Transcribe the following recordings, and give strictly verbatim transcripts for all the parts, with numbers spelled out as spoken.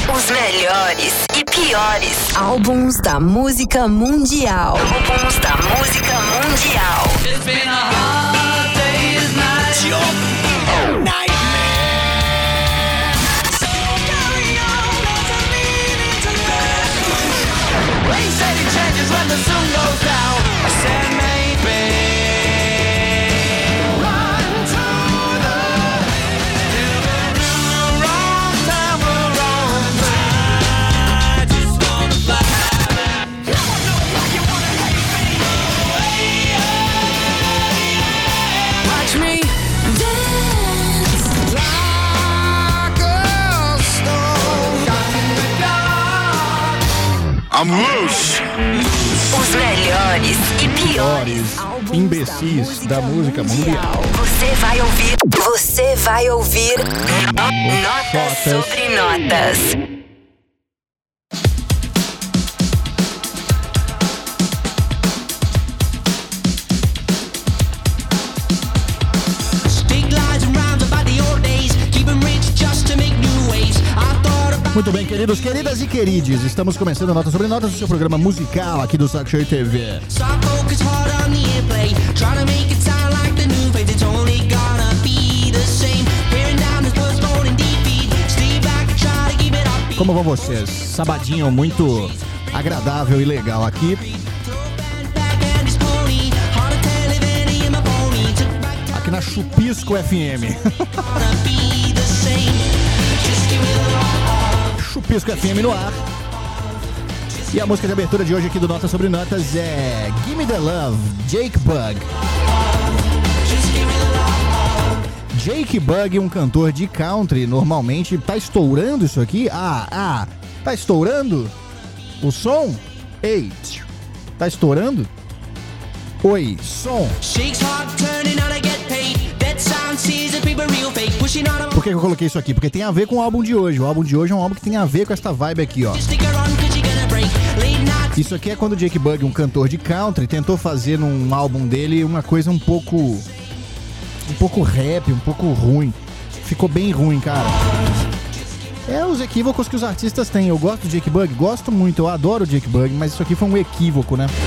Os melhores e piores álbuns da música mundial. Álbuns da música mundial. It's been a hard day's night. Your nightmare. So carry on, there's a meaning to life. They said it changes when the sun goes down. I said maybe. I'm loose. Os melhores e piores imbecis da música mundial. Você vai ouvir. Você vai ouvir Notas sobre Notas. Muito bem, queridos, queridas e querides, estamos começando a Notas sobre Notas, o seu programa musical aqui do Saco Cheio T V. Como vão vocês? Sabadinho muito agradável e legal aqui. Aqui na Chupisco F M. Chupisco F M no ar. E a música de abertura de hoje aqui do Notas sobre Notas é Gimme the Love, Jake Bugg. Jake Bugg, um cantor de country, normalmente tá estourando isso aqui. Ah, ah, tá estourando o som? Ei, tá estourando? Oi, som. Por que eu coloquei isso aqui? Porque tem a ver com o álbum de hoje. O álbum de hoje é um álbum que tem a ver com essa vibe aqui, ó. Isso aqui é quando o Jake Bugg, um cantor de country, tentou fazer num álbum dele uma coisa um pouco... um pouco rap, um pouco ruim. Ficou bem ruim, cara. É os equívocos que os artistas têm. Eu gosto do Jake Bugg, gosto muito, eu adoro o Jake Bugg, mas isso aqui foi um equívoco, né?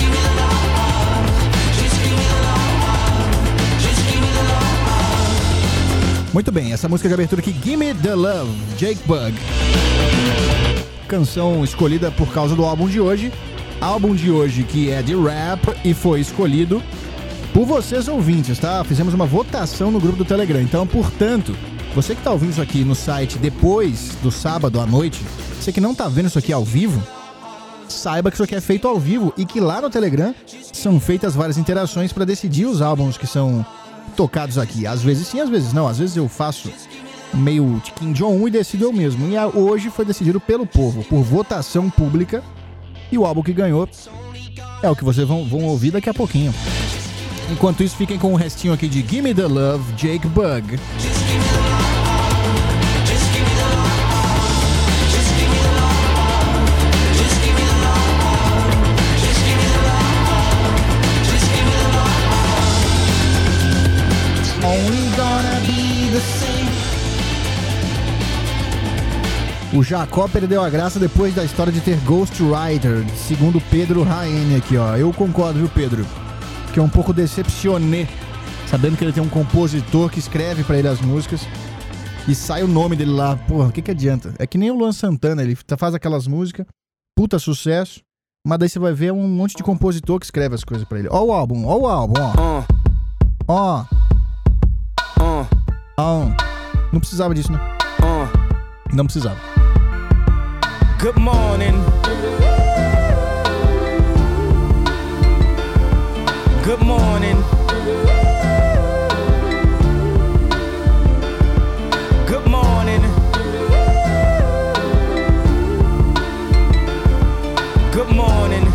Muito bem, essa música de abertura aqui, Gimme the Love, Jake Bugg. Canção escolhida por causa do álbum de hoje. Álbum de hoje que é de rap e foi escolhido por vocês ouvintes, tá? Fizemos uma votação no grupo do Telegram. Então, portanto, você que tá ouvindo isso aqui no site depois do sábado à noite, você que não tá vendo isso aqui ao vivo, saiba que isso aqui é feito ao vivo e que lá no Telegram são feitas várias interações para decidir os álbuns que são tocados aqui. Às vezes sim, às vezes não. Às vezes eu faço meio de Kim Jong-un e decido eu mesmo. E hoje foi decidido pelo povo, por votação pública. E o álbum que ganhou é o que vocês vão, vão ouvir daqui a pouquinho. Enquanto isso, fiquem com o restinho aqui de Gimme the Love, Jake Bugg. O Jacó perdeu a graça depois da história de ter Ghostwriter, segundo Pedro Raine aqui, ó. Eu concordo, viu, Pedro? Que é um pouco decepcioné, sabendo que ele tem um compositor que escreve pra ele as músicas e sai o nome dele lá. Porra, o que que adianta? É que nem o Luan Santana, ele faz aquelas músicas, puta sucesso, mas daí você vai ver um monte de compositor que escreve as coisas pra ele. Ó o álbum, ó o álbum, ó. Ó. Ó. Não precisava disso, né? Não precisava. Good morning. Good morning. Good morning. Good morning.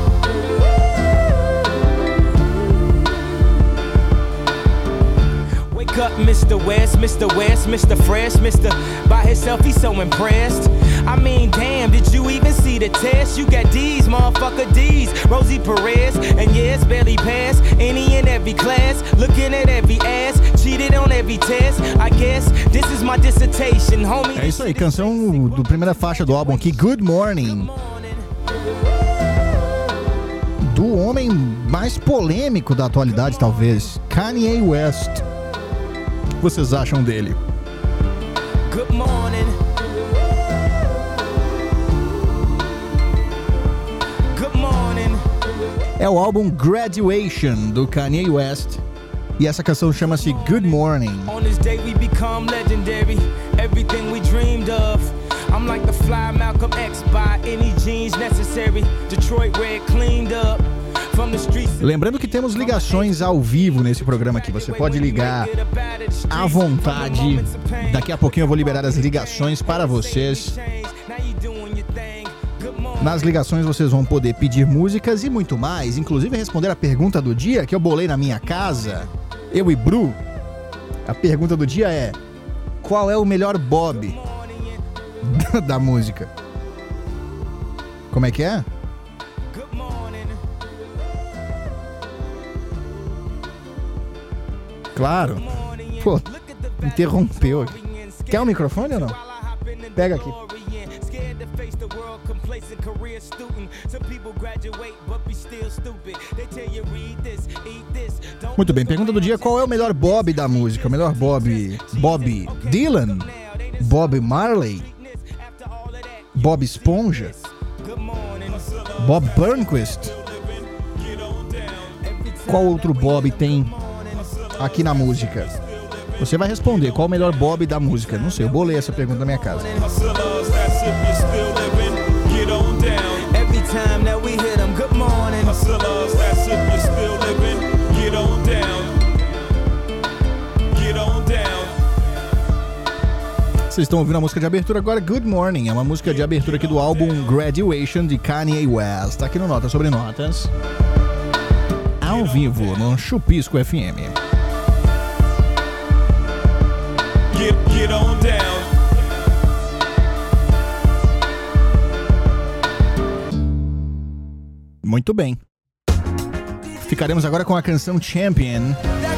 Wake up, Mister West, Mister West, Mister Fresh, Mister By himself, he's so impressed. I mean, damn, did you even see the test? You got D's, motherfucker D's. Rosie Perez, and yes, barely passed any and every class. Looking at every ass, cheated on every test. I guess this is my dissertation, homie. É isso aí, canção do primeira faixa do álbum aqui, Good Morning. Do homem mais polêmico da atualidade, talvez, Kanye West. O que vocês acham dele? Good morning. Good morning. É o álbum Graduation do Kanye West. E essa canção chama-se Good Morning. On this day we become legendary. Everything we dreamed of. I'm like the fly Malcolm X, by any jeans necessary. Detroit red cleaned up. Lembrando que temos ligações ao vivo nesse programa aqui. Você pode ligar à vontade. Daqui a pouquinho eu vou liberar as ligações para vocês. Nas ligações vocês vão poder pedir músicas e muito mais. Inclusive responder a pergunta do dia que eu bolei na minha casa, eu e Bru. A pergunta do dia é: qual é o melhor Bob da música? Como é que é? Claro. Pô, interrompeu aqui. Quer um microfone ou não? Pega aqui. Muito bem, pergunta do dia: qual é o melhor Bob da música? O melhor Bob? Bob Dylan? Bob Marley? Bob Esponja? Bob Burnquist? Qual outro Bob tem aqui na música? Você vai responder qual o melhor Bob da música. Não sei, eu bolei essa pergunta na minha casa. Vocês estão ouvindo a música de abertura agora, Good Morning. É uma música de abertura aqui do álbum Graduation de Kanye West. Tá aqui no Notas sobre Notas, ao vivo no Chupisco F M. Get, get on down. Muito bem. Ficaremos agora com a canção Champion.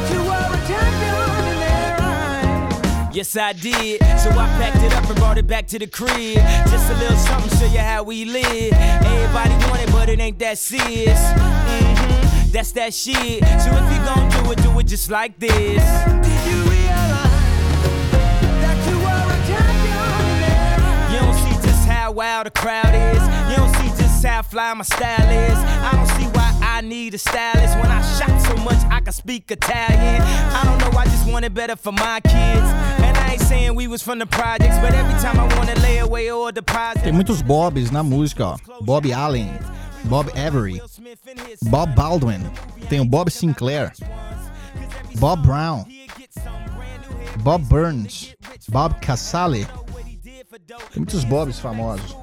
Yes, I did. So I packed it up and brought it back to the crib. Just a little something, show you how we live. Everybody want it, but it ain't that serious. Mm-hmm, that's that shit. So if you gon' do it, do it just like this. You realize that you are a champion. You don't see just how wild the crowd is. You don't see just how fly my style is. I don't see why I need a stylist. When I shot so much, I can speak Italian. I don't know, I just want it better for my kids. And I ain't saying we was from the projects, but every time I want to lay away or deposit. Tem muitos Bobs na música, ó. Bob Allen, Bob Avery, Bob Baldwin, tem o Bob Sinclair, Bob Brown, Bob Burns, Bob Casale. Tem muitos Bobs famosos.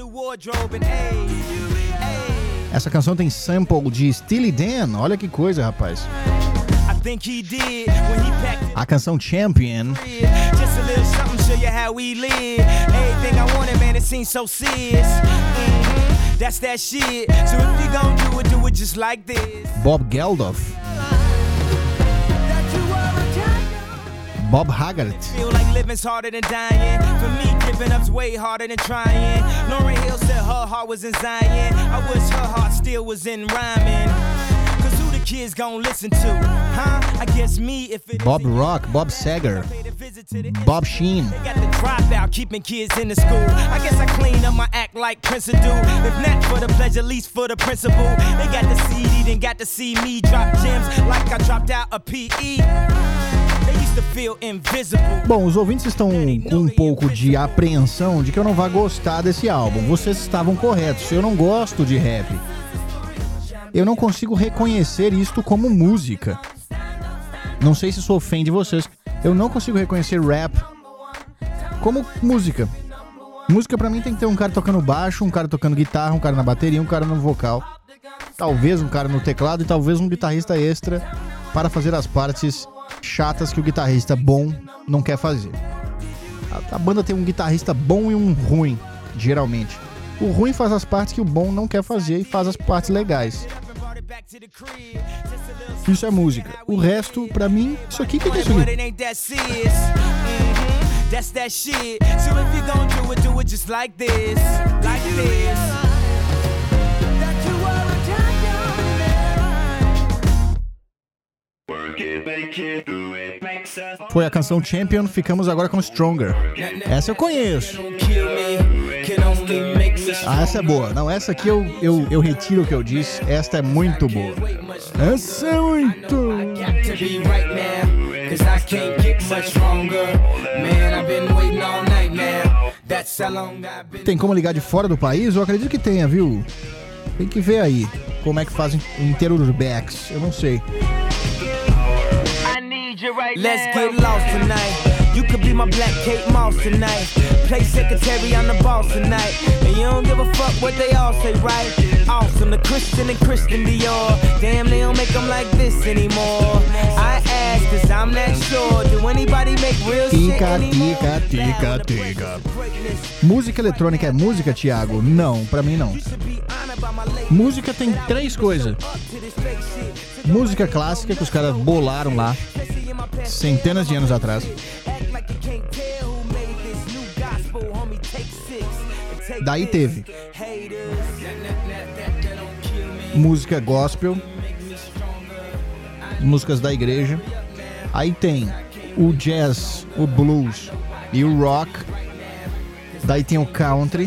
Essa canção tem sample de Steely Dan. Olha que coisa, rapaz. A canção Champion Bob Geldof, Bob Haggart, feel like living's harder than dying. For me, giving up's way harder than trying. Lauryn Hill said her heart was in Zion. I wish her heart still was in rhyming. Cause who the kids gon' listen to? Huh? I guess me if it Bob Rock, Bob Seger, Bob Sheen. They got the dropout, keeping kids in the school. I guess I clean up my act like Prince do. If not for the pleasure, at least for the principle. They got the C D, then got to see me drop gems like I dropped out a P E. Bom, os ouvintes estão com um pouco de apreensão de que eu não vá gostar desse álbum. Vocês estavam corretos, eu não gosto de rap. Eu não consigo reconhecer isto como música. Não sei se isso ofende vocês. Eu não consigo reconhecer rap como música. Música pra mim tem que ter um cara tocando baixo, um cara tocando guitarra, um cara na bateria, um cara no vocal. Talvez um cara no teclado e talvez um guitarrista extra para fazer as partes chatas que o guitarrista bom não quer fazer. A, a banda tem um guitarrista bom e um ruim. geralmente. O ruim faz as partes que o bom não quer fazer e faz as partes legais. Isso é música. O resto, pra mim, isso aqui, o que é isso aqui? That's that shit. So if you gon' do it, do it just like this, like this. That you are a champion. Work it, make it, do it, makes us. Foi a canção Champion, ficamos agora com Stronger. Essa eu conheço. Ah, essa é boa. Não, essa aqui eu, eu, eu retiro o que eu disse. Esta é muito boa. Essa é muito... Tem como ligar de fora do país? Eu acredito que tenha, viu? Tem que ver aí como é que fazem o Interurbex. Eu não sei. Let's get lost tonight. You could be my black Kate Moss tonight. Play secretary on the boss tonight. And you don't give a fuck what they all say, right? Awesome, the Christian and Christian Dior. Damn, they don't make them like this anymore. I ask, cause I'm not sure. Do anybody make real shit anymore? Tica, tica, tica. Música eletrônica é música, Thiago? Não, pra mim não. Música tem três coisas. Música clássica, que os caras bolaram lá centenas de anos atrás. Daí teve música gospel, músicas da igreja. Aí tem o jazz, o blues e o rock. Daí tem o country.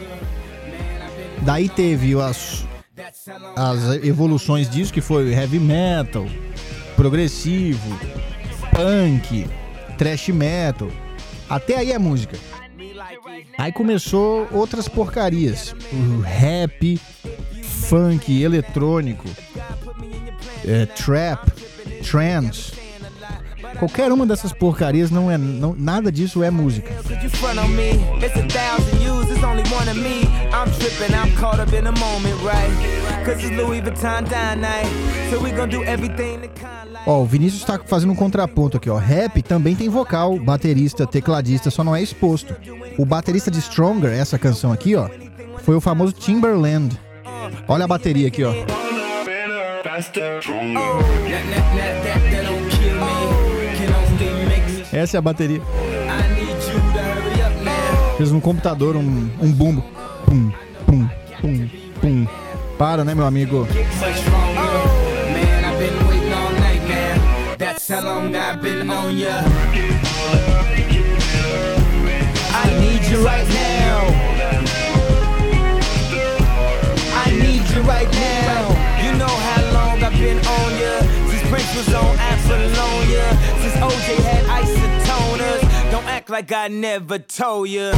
Daí teve as, as evoluções disso, que foi heavy metal, progressivo, punk, thrash metal. Até aí é música. Aí começou outras porcarias. O rap, funk, eletrônico, é, trap, trance. Qualquer uma dessas porcarias não é, não, nada disso é música. Ó, o Vinícius tá fazendo um contraponto aqui, ó. Rap também tem vocal, baterista, tecladista, só não é exposto. O baterista de Stronger, essa canção aqui, ó, foi o famoso Timbaland. Olha a bateria aqui, ó. Essa é a bateria. Fez no computador um, um bumbo. Pum, pum, pum, pum. Para, né, meu amigo? I need you right now. I need you right now. You know how long I've been on ya. Since Prince was on Apollonia. Since O J had isotoners. Don't act like I never told ya.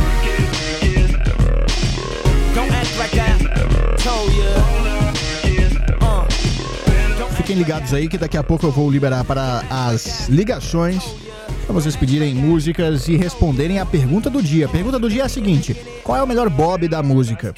Don't act like I told ya. Uh. Fiquem ligados aí que daqui a pouco eu vou liberar para as ligações, para vocês pedirem músicas e responderem a pergunta do dia. A pergunta do dia é a seguinte: qual é o melhor Bob da música?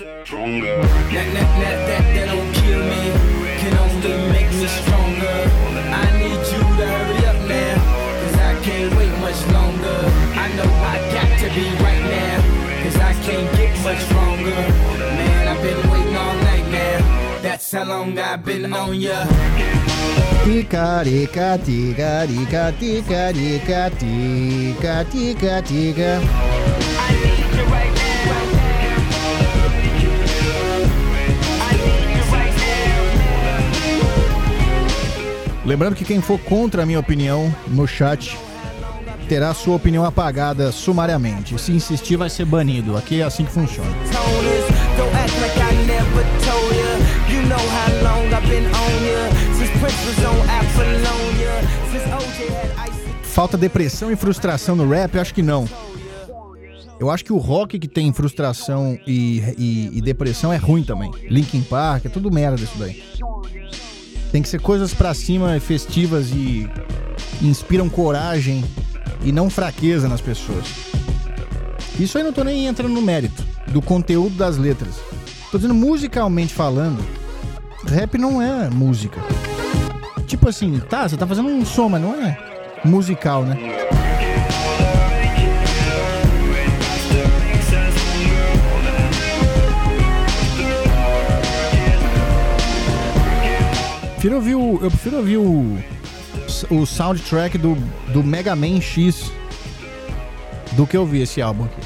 Ticarica, ticarica, ticarica, tica, tica, tica. Lembrando que quem for contra a minha opinião no chat terá sua opinião apagada sumariamente. Se insistir, vai ser banido. Aqui é assim que funciona. Falta depressão e frustração no rap? Eu acho que não. Eu acho que o rock que tem frustração e, e, e depressão é ruim também. Linkin Park, é tudo merda isso daí. Tem que ser coisas pra cima, festivas e inspiram coragem e não fraqueza nas pessoas. Isso aí não tô nem entrando no mérito do conteúdo das letras. Tô dizendo musicalmente falando, rap não é música. Tipo assim, tá, você tá fazendo um som, mas não é musical, né? prefiro ouvir o, eu prefiro ouvir o, o soundtrack do, do Mega Man X do que ouvir esse álbum aqui.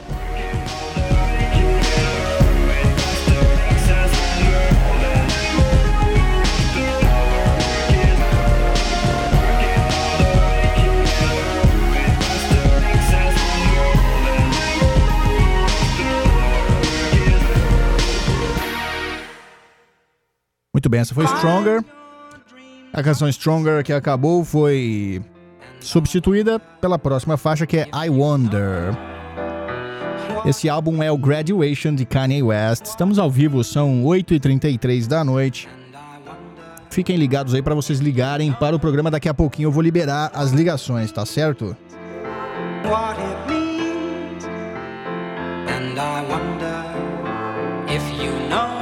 Muito bem, essa foi Stronger. A canção Stronger que acabou foi substituída pela próxima faixa, que é I Wonder. Esse álbum é o Graduation de Kanye West. Estamos ao vivo, são oito e trinta e três da noite. Fiquem ligados aí para vocês ligarem para o programa. Daqui a pouquinho eu vou liberar as ligações, tá certo? What it means, and I wonder if you know.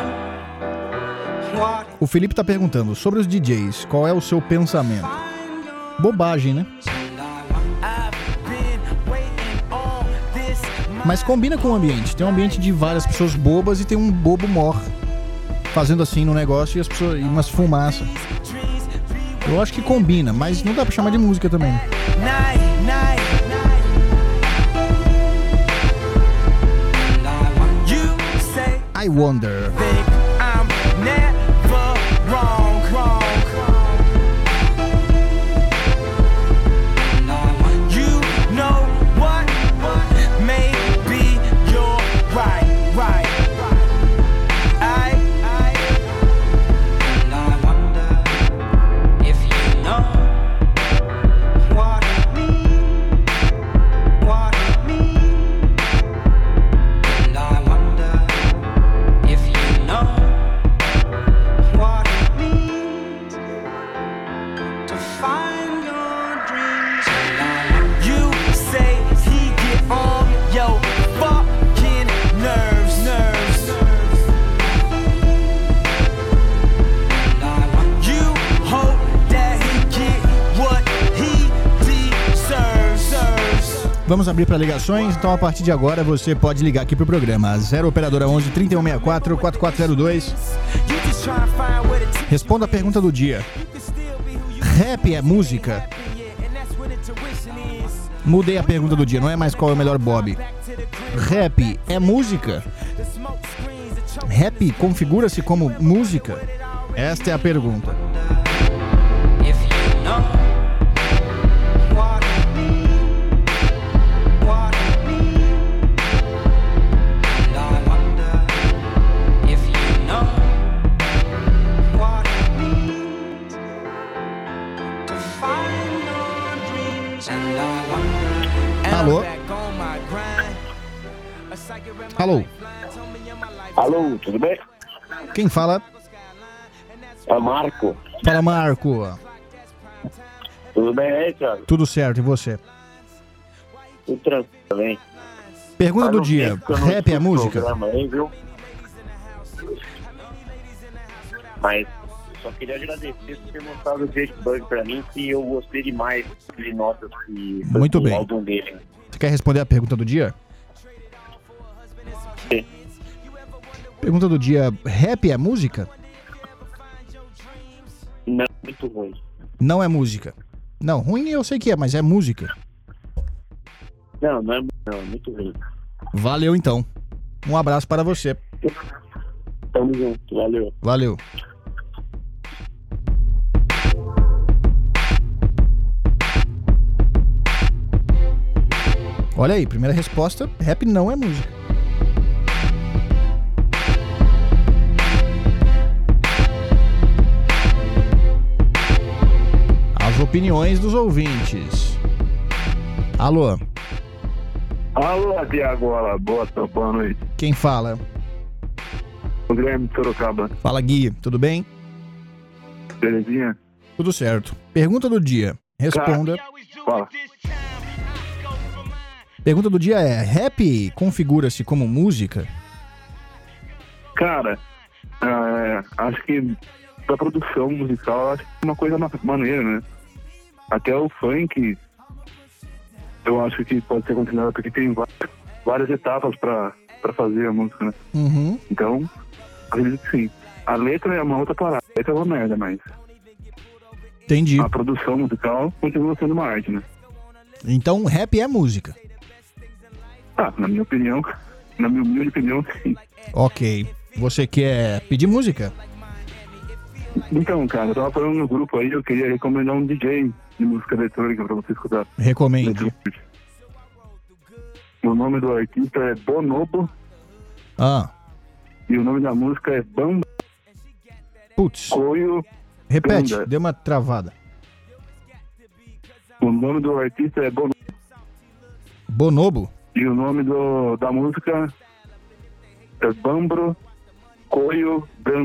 O Felipe tá perguntando sobre os D Js, qual é o seu pensamento? Bobagem, né? Mas combina com o ambiente. Tem um ambiente de várias pessoas bobas e tem um bobo mor fazendo assim no negócio e as pessoas e umas fumaças. Eu acho que combina, mas não dá pra chamar de música também. I Wonder. Wrong, wrong, you know what? Maybe you're right, right. I, I, and I wonder if you know what it means, what it means. And I wonder if you know. Vamos abrir para ligações, então a partir de agora você pode ligar aqui pro programa zero operadora onze, trinta e um sessenta e quatro, quatro quatro zero dois. Responda a pergunta do dia. Rap é música? Mudei a pergunta do dia, não é mais qual é o melhor Bob. Rap é música? Rap configura-se como música? Esta é a pergunta. Alô? Alô? Alô, tudo bem? Quem fala? É Marco. Fala, Marco. Tudo bem aí, Thiago? Tudo certo, e você? Tudo tranquilo também. Pergunta Mas do dia, rap é música? Aí, viu? Mas só queria agradecer por ter mostrado o Jadebug pra mim, que eu gostei demais de notas que foi Muito bem. álbum dele. Você quer responder a pergunta do dia? Sim. Pergunta do dia, rap é música? Não, muito ruim. Não é música. Não, ruim eu sei que é, mas é música. Não, não é, não, é muito ruim. Valeu então. Um abraço para você. Tamo junto, valeu. Valeu. Olha aí, primeira resposta, rap não é música. As opiniões dos ouvintes. Alô? Alô, Tiago, olá, boa, boa noite. Quem fala? O Guilherme de Sorocaba. Fala, Gui, tudo bem? Belezinha? Tudo certo. Pergunta do dia. Responda. Fala. Pergunta do dia é, rap configura-se como música? Cara, é, acho que pra produção musical, acho que é uma coisa maneira, né? Até o funk, eu acho que pode ser considerado, porque tem várias, várias etapas pra, pra fazer a música, né? Uhum. Então, acredito que sim. A letra é uma outra parada. A letra é uma merda, mas Entendi. a produção musical continua sendo uma arte, né? Então, rap é música. Ah, na minha opinião, na minha humilde opinião, sim. Ok. Você quer pedir música? Então, cara, eu tava falando no grupo aí, eu queria recomendar um D J de música eletrônica pra você escutar. Recomende. O nome do artista é Bonobo. Ah. E o nome da música é Bamba. Putz. Coio. Repete, Ganda. deu uma travada. O nome do artista é Bonobo. Bonobo? E o nome do, da música é Bambro Coio Ganda.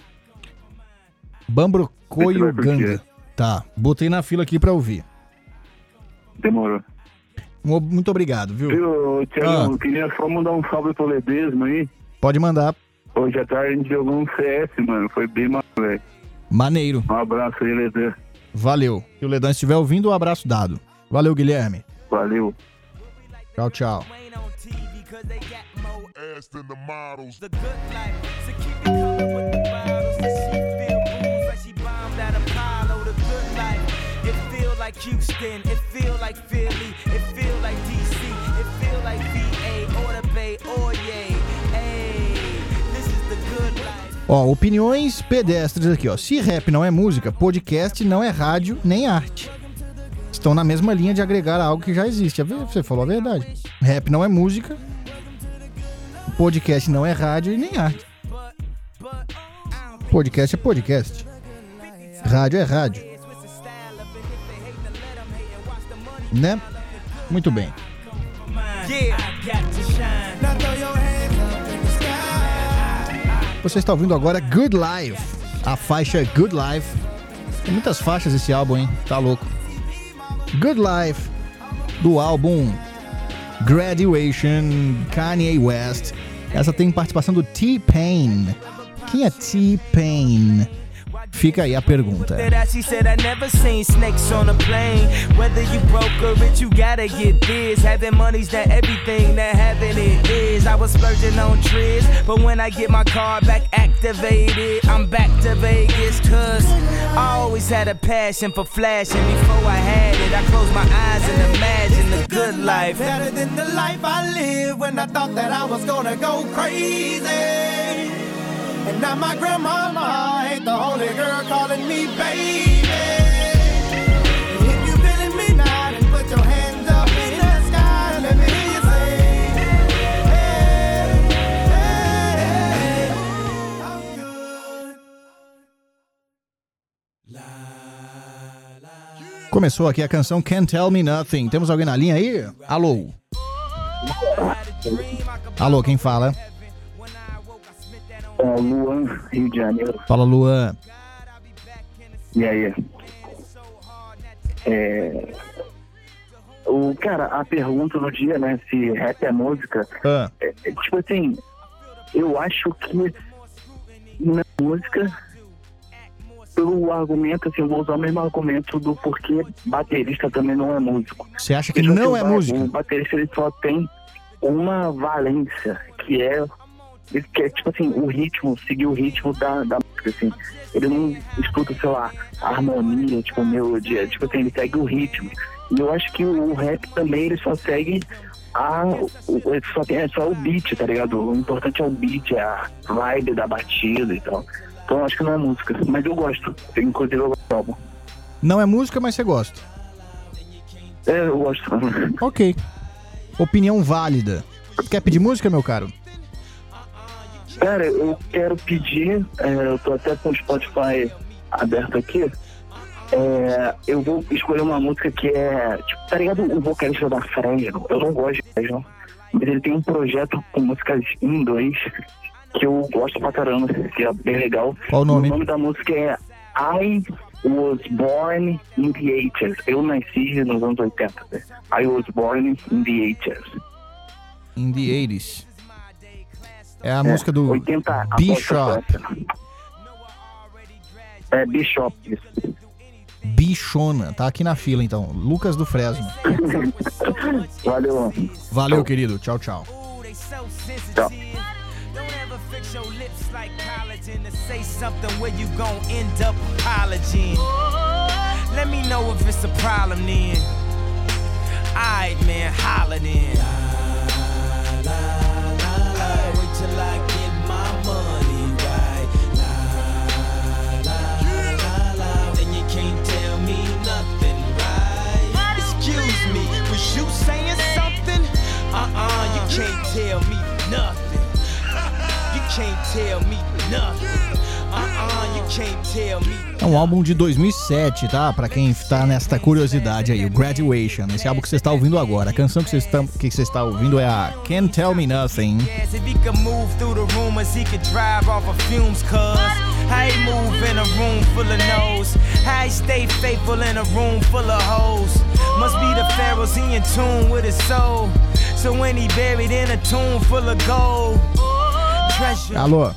Bambro Coio Ganda. Tá, botei na fila aqui pra ouvir. Demorou. Muito obrigado, viu? Viu, Thiago, Ah. eu queria só mandar um salve pro Ledesma aí. Pode mandar. Hoje à tarde a gente jogou um C S, mano. Foi bem massa, velho. Maneiro. Um abraço aí, Ledesma. Valeu. Se o Ledan estiver ouvindo, um abraço dado. Valeu, Guilherme. Valeu. Tchau, tchau. Ass than the models. The good life, so keep it coming with the bottles. That she feel booze like she bombed at Apollo. The good life, it feel like Houston, it feel like Philly, it feel like D C, it feel like V A or the Bay or yay. Hey, this is the good life. Ó, opiniões pedestres aqui, ó. Se rap não é música, podcast não é rádio nem arte. Estão na mesma linha de agregar algo que já existe. Você falou a verdade. Rap não é música, podcast não é rádio e nem arte. Podcast é podcast. Rádio é rádio. Né? Muito bem. Você está ouvindo agora Good Life. A faixa Good Life. Tem muitas faixas esse álbum, hein? Tá louco. Good Life, do álbum Graduation, Kanye West. Essa tem participação do T-Pain. Quem é T-Pain? Fica aí a pergunta. She said I never seen snakes on a plane. Whether you broke or rich, you gotta get this. Having money's not everything that having it is. I was splurging on trips, but when I get my car back activated, I'm back to Vegas. Cause I always had a passion for flashing. Before I had it, I closed my eyes and imagined the good life. Better than the life I lived when I thought that I was gonna go crazy. And now my grandmama ain't the only girl calling me baby. If you feeling me now, then put your hands up in the sky and let me hear you say, hey, hey, hey, I'm good. Começou aqui a canção Can't Tell Me Nothing. Temos alguém na linha aí? Alô? Alô, quem fala? É, Luan, Rio de Janeiro. Fala, Luan. E aí? É... O, cara, a pergunta do dia, né, se rap é música, Ah. é, é, tipo assim, eu acho que na música, pelo argumento, assim, eu vou usar o mesmo argumento do porquê baterista também não é músico. Você acha que Tipo não assim, é o ba- música? O baterista, ele só tem uma valência, que é, que é tipo assim, o ritmo, seguir o ritmo da, da música, assim. Ele não estuda, sei lá, a harmonia, tipo, melodia, tipo assim, ele segue o ritmo. E eu acho que o, o rap também, ele só segue a, o, ele só tem, é só o beat, tá ligado? O importante é o beat, é a vibe da batida e tal. Então eu acho que não é música, mas eu gosto, inclusive eu gosto do álbum. Não é música, mas você gosta. É, eu gosto. Ok. Opinião válida. Quer pedir música, meu caro? Cara, eu quero pedir, é, eu tô até com o Spotify aberto aqui, é, eu vou escolher uma música que é, tipo, tá ligado o vocalista da Fresno? Eu não gosto de Fresno, mas ele tem um projeto com músicas em inglês que eu gosto pra caramba, que é bem legal. Qual o nome? O nome da música é I Was Born in the eighties. Eu nasci nos anos oitenta. I Was Born in the eighties. In the eighties. É a música do oitenta Bishop. É Bishop, isso. Bichona. Tá aqui na fila, então. Lucas do Fresno. Valeu. Valeu, querido. Tchau, tchau. Tchau. Don't ever fix your lips like collagen to say something where you gon' end up apologizing. Let me know if it's a problem then. Alright, man, holla then. La, la, la, la. Wait till I get my money right. La, la, la, la. Then you can't tell me nothing, right? Excuse me, was you saying something? Uh-uh, you can't tell me nothing. You can't tell me nothing. Uh-uh, you can't tell me. É um álbum de dois mil e sete, tá? Pra quem tá nesta curiosidade aí, o Graduation, esse álbum que você está ouvindo agora. A canção que você está, que você está ouvindo é a Can't Tell Me Nothing. Must be the pharaohs, he in tune with his soul. So when he buried in a tomb full of gold. Alô?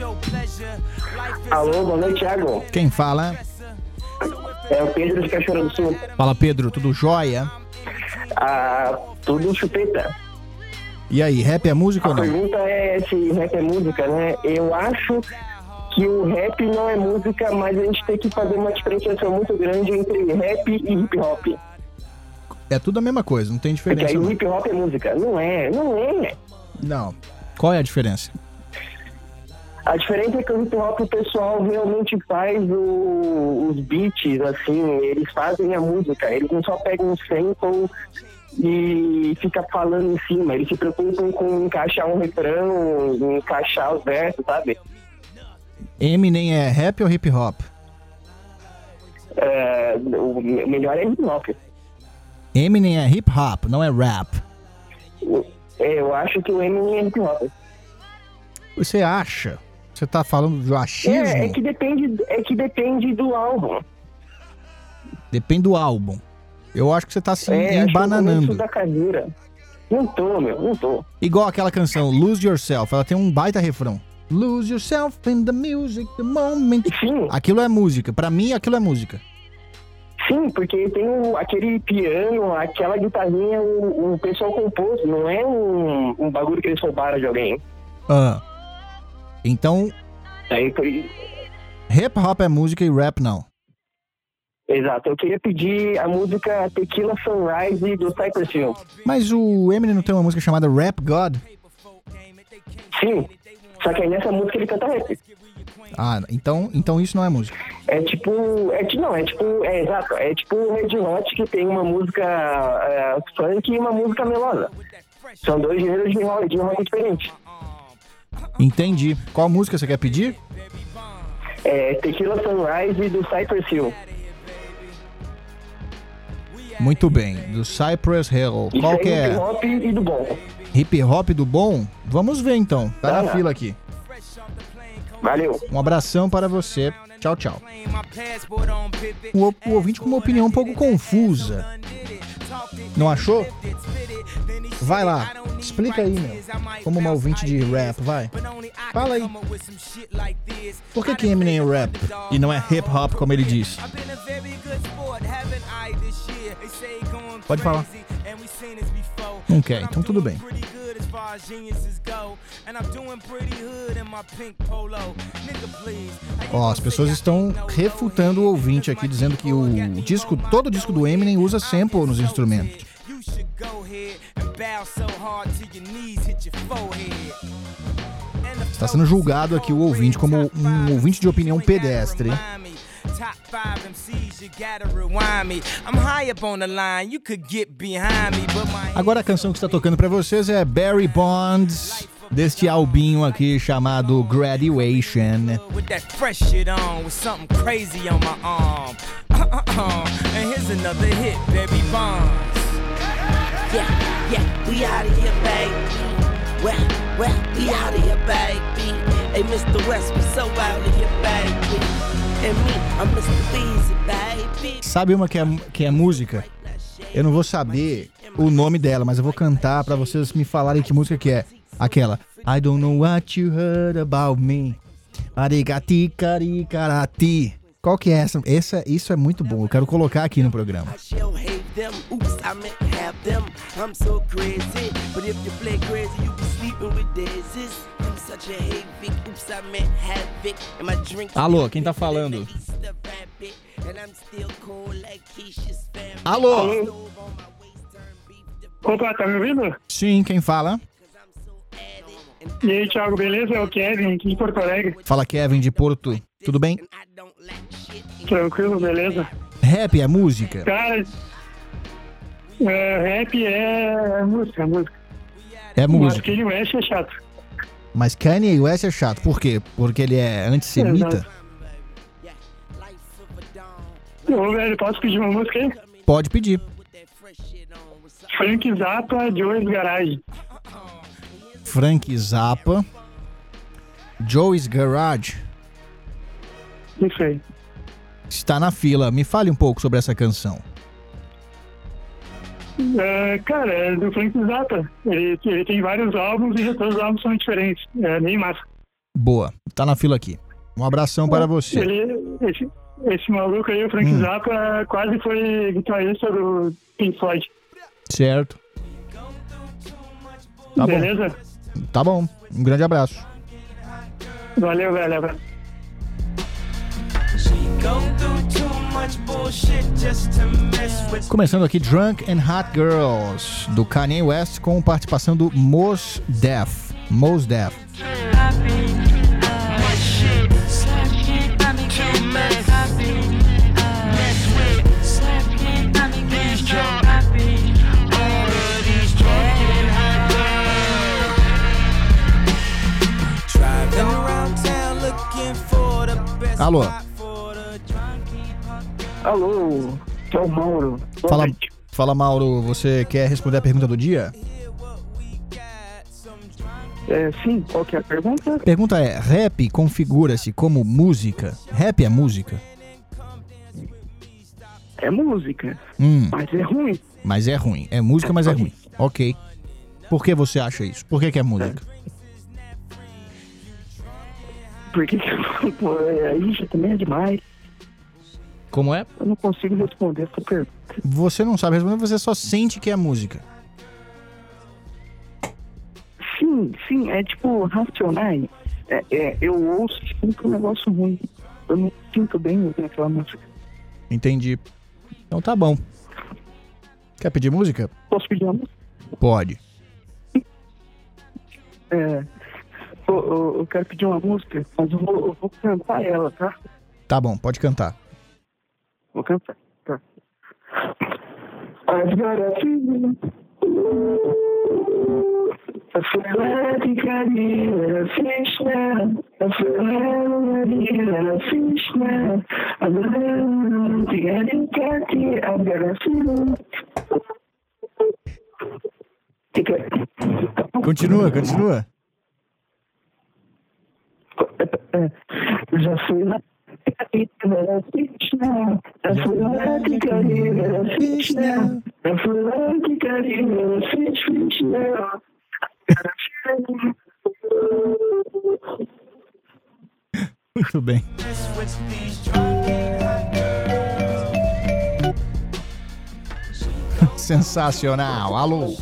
Alô, boa noite, Thiago. Quem fala? É o Pedro de Cachoeira do Sul. Fala, Pedro, tudo jóia? Ah, tudo chupeta. E aí, rap é música A ou não? A pergunta é se rap é música, né? Eu acho que o rap não é música, mas a gente tem que fazer uma diferenciação muito grande entre rap e hip hop. É tudo a mesma coisa, não tem diferença. Porque aí não. o hip hop é música. Não é, não é. Não. Qual é a diferença? A diferença é que o hip hop o pessoal realmente faz o, os beats, assim, eles fazem a música, eles não só pegam um sample e fica falando em cima, eles se preocupam com encaixar um refrão, encaixar os versos, sabe? Eminem é rap ou hip hop? É, o melhor é hip hop. Eminem é hip hop, não é rap. Eu acho que o Eminem é hip hop. Você acha? Você tá falando de achismo? É, é que depende, é que depende do álbum. Depende do álbum. Eu acho que você tá se é, embananando. Da cadeira. Não tô, meu, não tô. Igual aquela canção, Lose Yourself, ela tem um baita refrão. Lose yourself in the music, the moment. Sim. Aquilo é música. Pra mim, aquilo é música. Sim, porque tem o, aquele piano, aquela guitarrinha, o, o pessoal compôs, não é um, um bagulho que eles roubaram de alguém. Ah. Então, Aí, por... hip hop é música e rap não. Exato, eu queria pedir a música Tequila Sunrise do Cypress Hill. Mas o Eminem não tem uma música chamada Rap God? Sim, só que aí nessa música ele canta rap. Ah, então, então isso não é música. É tipo, é tipo, não, é tipo, é exato, é tipo o Red Hot que tem uma música é, funk e uma música melosa. São dois gêneros de rock, de rock diferentes. Entendi. Qual música você quer pedir? É Tequila Sunrise do Cypress Hill. Muito bem, do Cypress Hill. Isso Qual é que é? hip hop e do bom. Hip hop do bom? Vamos ver então. Tá Ah, na fila aqui. Valeu. Um abração para você. Tchau, tchau. O, o ouvinte com uma opinião um pouco confusa. Não achou? Vai lá, explica aí, meu. Como uma ouvinte de rap, vai. Fala aí. Por que que Eminem é rap e não é hip hop, como ele diz? Pode falar. Não quer, então tudo bem. Ó, as pessoas estão refutando o ouvinte aqui, dizendo que o disco, todo o disco do Eminem usa sample nos instrumentos. Está sendo julgado aqui o ouvinte como um ouvinte de opinião pedestre. Agora a canção que está tocando para vocês é Barry Bonds, deste albinho aqui chamado Graduation. Yeah, yeah, we out of here, baby. Well, well, we out of here, baby. Hey, mister West, we so out of here, baby. And me, I'm mister Weezy, baby. Sabe uma que é, que é música? Eu não vou saber o nome dela, mas eu vou cantar pra vocês me falarem que música que é. Aquela. I don't know what you heard about me. Arigati, caricarati. Qual que é essa? essa? Isso é muito bom, eu quero colocar aqui no programa. Alô, quem tá falando? Alô? Opa, tá me ouvindo? Sim, quem fala? E aí, Thiago, beleza? É o Kevin, aqui em Porto Alegre. Fala, Kevin de Porto. Tudo bem? Tranquilo, beleza? Rap é música? Cara, é, rap é música, é música. É Mas música. Kanye West é chato. Mas Kanye West é chato. Por quê? Porque ele é antissemita? Ô, velho, posso pedir uma música aí? Pode pedir. Frank Zappa, Joe's Garage. Frank Zappa, Joe's Garage. Isso aí. Está na fila. Me fale um pouco sobre essa canção. É, cara, é do Frank Zappa. Ele, ele tem vários álbuns e todos os álbuns são diferentes. É bem massa. Boa. Tá na fila aqui. Um abração para você. Ele, esse, esse maluco aí, o Frank Hum. Zappa, quase foi guitarrista do Pink Floyd. Certo. Tá Beleza? bom. Tá bom. Um grande abraço. Valeu, velho. Abraço. Começando aqui Drunk and Hot Girls, do Kanye West, com participação do Mos Def. Mos Def. Alô? Alô, que é o Mauro. Boa Fala, noite. fala, Mauro. Você quer responder a pergunta do dia? É, sim, qual que é a pergunta? A pergunta é, rap configura-se como música? Rap é música? É música, Hum, mas é ruim. mas é ruim. É música, mas é ruim. Ok. Por que você acha isso? Por que que é música? Porque, pô, aí já também é demais. Como é? Eu não consigo responder essa pergunta. Você não sabe responder, você só sente que é música. Sim, sim, é tipo Racionais. É, é, eu ouço e sinto um negócio ruim. Eu não sinto bem ouvindo aquela música. Entendi. Então tá bom. Quer pedir música? Posso pedir uma música? Pode. É, eu, eu, eu quero pedir uma música, mas eu vou, eu vou cantar ela, tá? Tá bom, pode cantar. Vou cantar, tá? I've got a feeling. I feel like a fish now. I feel like a fish now. I'm getting catty. I've got a feeling. Continua, continua. Eu já fui lá. I fish now. I feel like a fish now. I feel like a fish, fish now. Muito bem. Sensacional. Alô?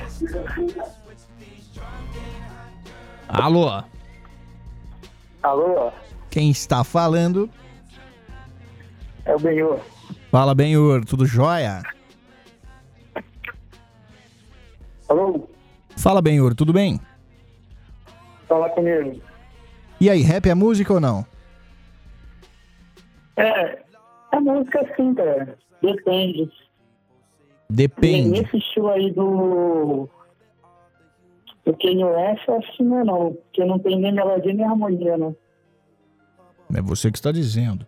Alô? Alô? Quem está falando? É o Benhor. Fala, Benhur. Tudo jóia? Alô? Fala, Benhur. Tudo bem? Fala comigo. E aí, rap é música ou não? É, a música sim, cara. Depende. Depende. Nesse estilo aí do... do Kanye West, acho que não é não. Porque não tem nem melodia nem harmonia, né? É você que está dizendo.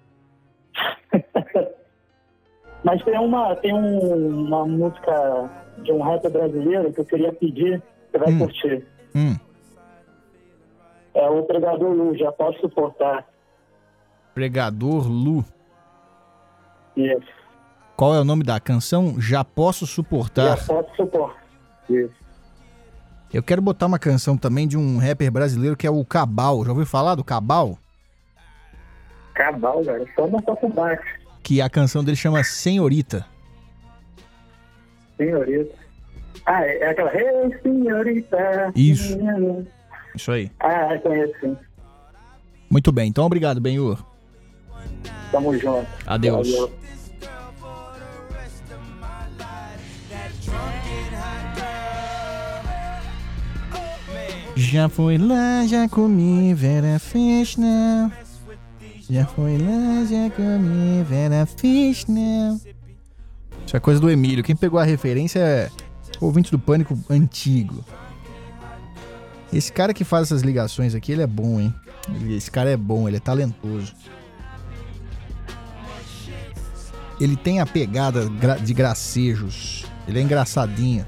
Mas tem uma, tem um, uma música de um rapper brasileiro que eu queria pedir, você vai Hum. curtir. Hum. É o Pregador Lu, Já Posso Suportar. Pregador Lu. Isso. Qual é o nome da canção? Já Posso Suportar. Já Posso Suportar. Isso. Eu quero botar uma canção também de um rapper brasileiro que é o Cabal. Já ouviu falar do Cabal? Cabal, velho. Só botar por baixo. Que a canção dele chama Senhorita. Senhorita. Ah, é é aquela... Hey, senhorita. Isso. Isso aí. Ah, conheço sim. Muito bem. Então, obrigado, Benhur. Tamo junto. Adeus. Valeu. Já fui lá, já comi Vera Fish now. Já fui lá, já comi Vera Fish now. Isso é coisa do Emílio. Quem pegou a referência é o ouvinte do Pânico antigo. Esse cara que faz essas ligações aqui, ele é bom, hein? Ele- Esse cara é bom, ele é talentoso. Ele tem a pegada gra- de gracejos. Ele é engraçadinho.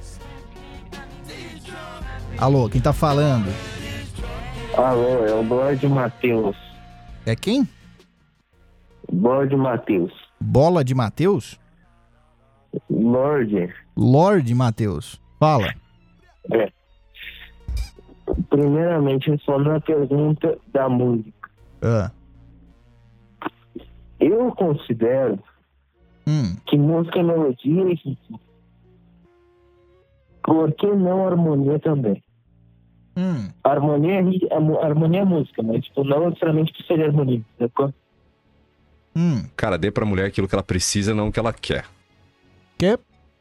Alô, quem tá falando? Alô, é o Lorde Matheus. É quem? Lorde Matheus. Bola de Matheus? Lorde. Lorde Matheus. Fala. É. Primeiramente, respondendo a pergunta da música. Ah. Eu considero Hum. que música é melodia e ritmo. Por que não harmonia também? Hum. Harmonia é, ri- a mu- harmonia é música, mas tipo, não necessariamente precisa de harmonia. Sacou? Hum. Cara, dê pra mulher aquilo que ela precisa, não o que ela quer. Que?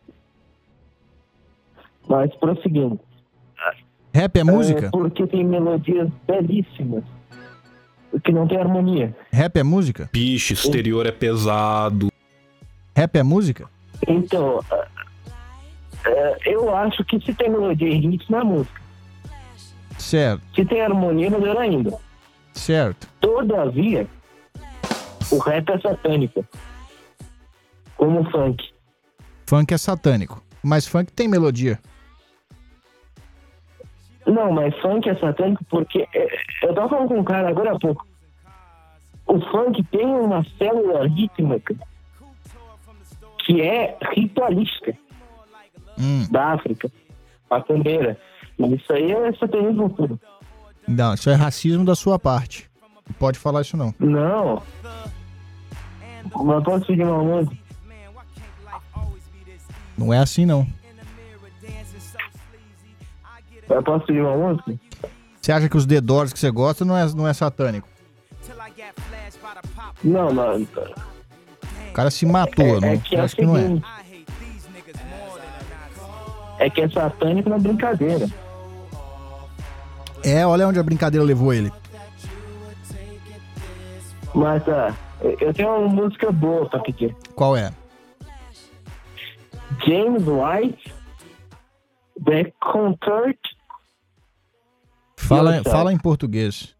Mas prosseguindo. Rap é música? É porque tem melodias belíssimas que não tem harmonia. Rap é música? Bicho, exterior é pesado. Rap é música? Então, ah, ah, eu acho que se tem melodia e ritmo é música. Certo, Se tem harmonia, melhor ainda. certo. Todavia, o rap é satânico. Como o funk. Funk é satânico. Mas funk tem melodia. Não, mas funk é satânico porque... é, eu tava falando com um cara agora há pouco. O funk tem uma célula rítmica que é ritualística. Hum. Da África. A pandeira. Isso aí é satanismo puro. Não, isso é racismo da sua parte. Não pode falar isso não. Não. Mas posso pedir uma música? Não é assim não. Eu posso pedir uma música? Você acha que os The Doors que você gosta não é, não é satânico? Não, não. O cara se matou, É, não? é que é o Acho que não é. seguinte. É que é satânico na brincadeira. É, olha onde a brincadeira levou ele. Mas tá, eu tenho uma música boa pra pedir. Qual é? James White, The Concert. Fala, Yourself. fala em português.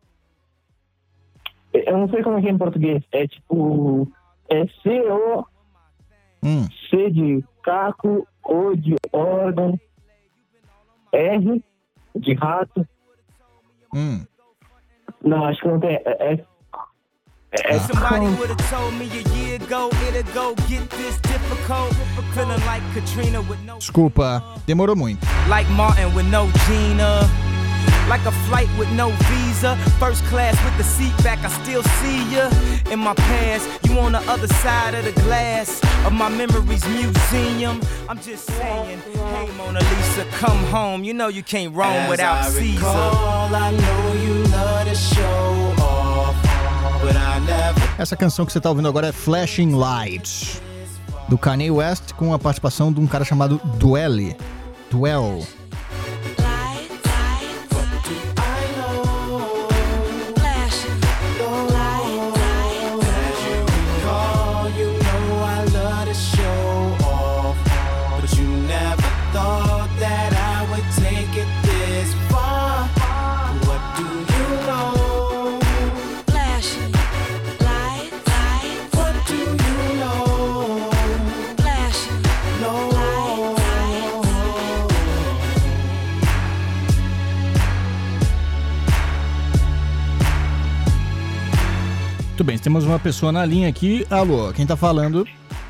Eu não sei como é que é em português. É tipo. É C O Hum. C de caco, O de órgão, R de rato. Hum. Não, acho que não tem. É. é, é Somebody con- would have told me a year ago it'd go get this difficult. Feeling like Katrina with no Desculpa, demorou muito. like Martin with no Gina. Like a flight with no visa. First class with the seat back, I still see ya. In my past, you on the other side of the glass of my memories museum. I'm just saying, hey Mona Lisa, come home. You know you can't roam without Caesar. I know you love to show off, but I never. Essa canção que você tá ouvindo agora é Flashing Lights, do Kanye West, com a participação de um cara chamado Dwell. Dwell. Muito bem, temos uma pessoa na linha aqui. Alô, quem tá falando?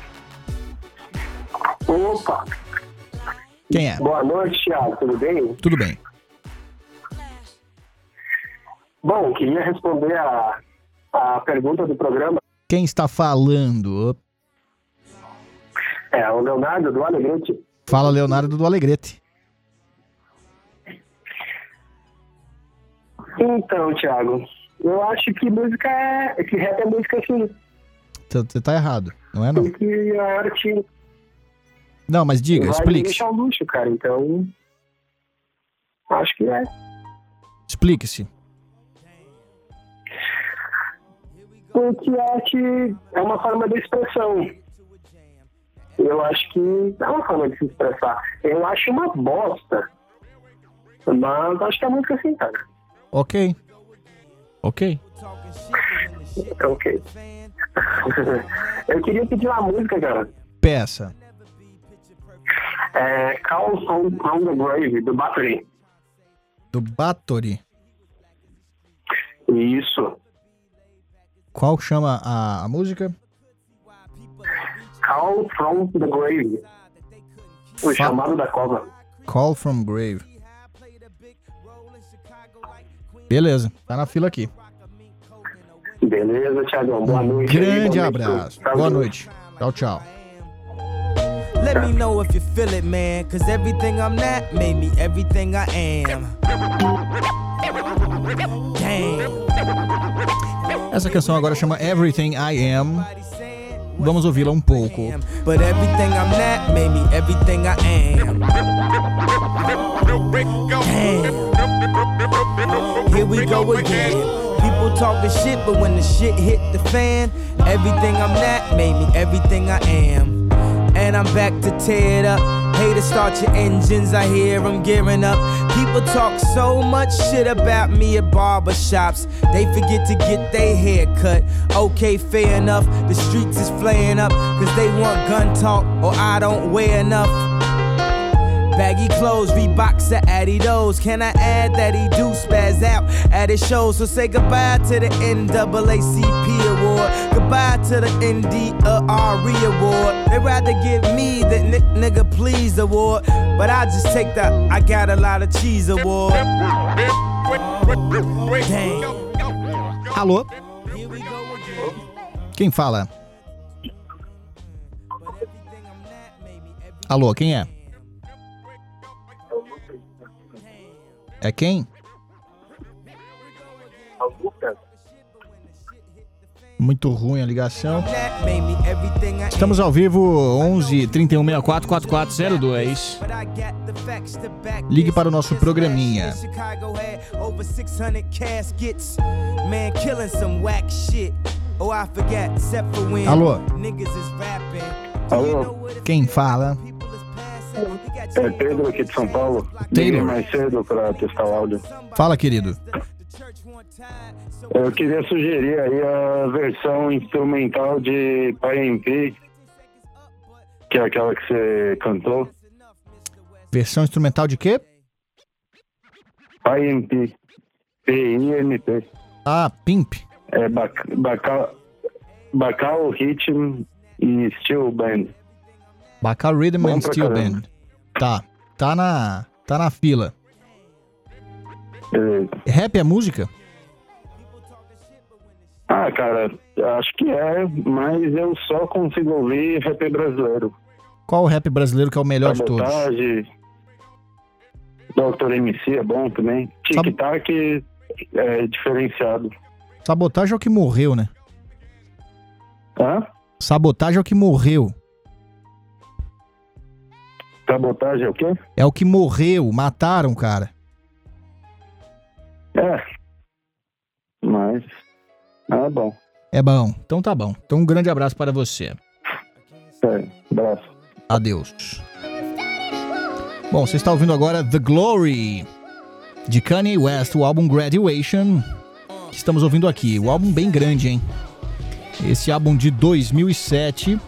Opa! Quem é? Boa noite, Thiago. Tudo bem? Tudo bem. Bom, queria responder a, a pergunta do programa. Quem está falando? É, o Leonardo do Alegrete. Fala, Leonardo do Alegrete. Então, Thiago, eu acho que música é. que rap é música sim. Você tá errado, não é não? Porque a arte Não, mas diga, vai explique. deixar o luxo, cara. Então, acho que é. Explique-se. Porque a arte é uma forma de expressão. Eu acho que é uma forma de se expressar. Eu acho uma bosta. Mas acho que a música assim, cara. Ok. Ok. Ok. Eu queria pedir uma música, cara. Peça. É Call from, from the Grave, do Battery. Do Battery. Isso. Qual chama a, a música? Call from the Grave. O Fa- chamado da cova. Call from Grave. Beleza, tá na fila aqui. Beleza, Thiagão. Boa noite. aí, Grande boa noite. abraço. Tchau, Boa gente. noite. Tchau, tchau. Let me know if you feel it, man. Cause everything I'm not made me everything I am. Damn. Essa canção agora chama Everything I Am. Vamos ouvi-la um pouco. But everything I'm not made me everything I am. Damn. Here we go again. People talking shit, but when the shit hit the fan, everything I'm not made me everything I am. And I'm back to tear it up. Hey, to start your engines, I hear them gearing up. People talk so much shit about me at barbershops. They forget to get their hair cut. Okay, fair enough. The streets is flaying up, cause they want gun talk, or I don't wear enough. Baggy clothes, Reeboks or Adidas. Can I add that he do spaz out at his shows? So say goodbye to the N double A C P award. Goodbye to the N D R E award. They rather give me the n- nigga please award, but I just take the I got a lot of cheese award. Damn. Alô? Quem fala? Alô, quem é? É quem? Muito ruim a ligação. Estamos ao vivo, onze, trinta e um, sessenta e quatro, quarenta e quatro zero dois. Ligue para o nosso programinha. Alô? Alô? Quem fala? É Pedro aqui de São Paulo. Taylor. Liguei mais cedo pra testar o áudio. Fala, querido. Eu queria sugerir aí a versão instrumental de Pai M P, que é aquela que você cantou. Versão instrumental de quê? Pai M P. P I M P. Ah, Pimp. É Bac- Bacal, Bacal Rhythm e Steel Band. Bacal Rhythm Bom and pra Steel caramba. Band. Tá. Tá na, tá na fila. Beleza. Rap é música? Ah, cara, acho que é, mas eu só consigo ouvir rap brasileiro. Qual o rap brasileiro que é o melhor de todos? Sabotagem, doutor M C é bom também. Tic-tac é diferenciado. Sabotagem é o que morreu, né? Hã? Sabotagem é o que morreu. Sabotagem é o quê? É o que morreu. Mataram, cara. É. Mas... Ah, bom. É bom. Então tá bom. Então um grande abraço para você. É, abraço. Adeus. Bom, você está ouvindo agora The Glory, de Kanye West, o álbum Graduation, que estamos ouvindo aqui. O álbum bem grande, hein? Esse álbum de dois mil e sete,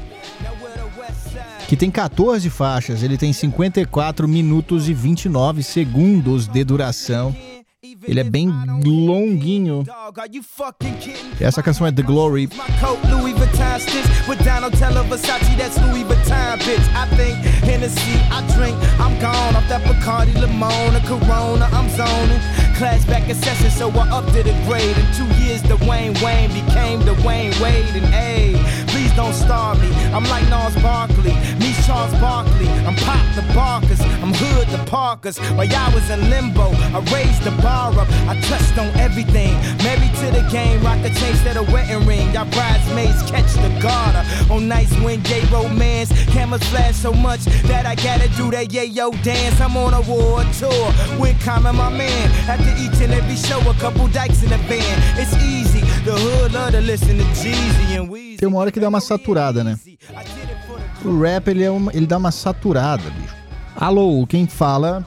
que tem catorze faixas. Ele tem cinquenta e quatro minutos e vinte e nove segundos de duração. Ele é bem longuinho. Essa canção é The Glory. Louis Vuitton sticks with Donatella Versace, that's Louis Vuitton, bitch. I think Hennessy, I drink, I'm gone off that Bacardi, Limona, Corona, I'm zoning. Class back in session, so I upped it a grade. In two years, the Wayne Wayne became the Wayne Wade, and hey, please don't starve me. I'm like Nas Barkley, me Charles Barkley. I'm Pop the Barkers, I'm Hood the Parkers. While y'all was in limbo, I raised the bar up, I touched on everything. Married to to the game, rock the chain instead of wedding ring. Y'all bridesmaids catch the garter. On nights when gay romance, cameras flash so much that I gotta do that yayo dance. I'm on a war tour with Common, my man. After each and every show, a couple dykes in the band. It's easy, the hood love to listen to Jeezy and Weezy. Tem uma hora que dá uma saturada, né? O rap, ele, é uma, ele dá uma saturada, bicho. Alô, quem fala?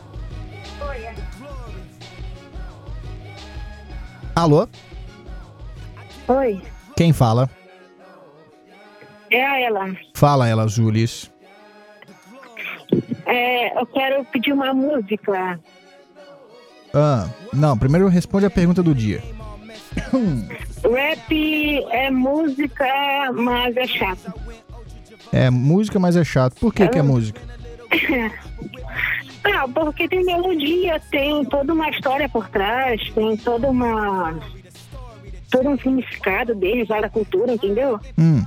Alô? Oi. Quem fala? É a ela. Fala ela, Julis. É, eu quero pedir uma música. Ah, não, primeiro responde a pergunta do dia. Rap é música, mas é chato. É música, mas é chato. Por que é. que é música? Ah, porque tem melodia, tem toda uma história por trás, tem toda uma... todo um significado deles lá da cultura, entendeu? Hum.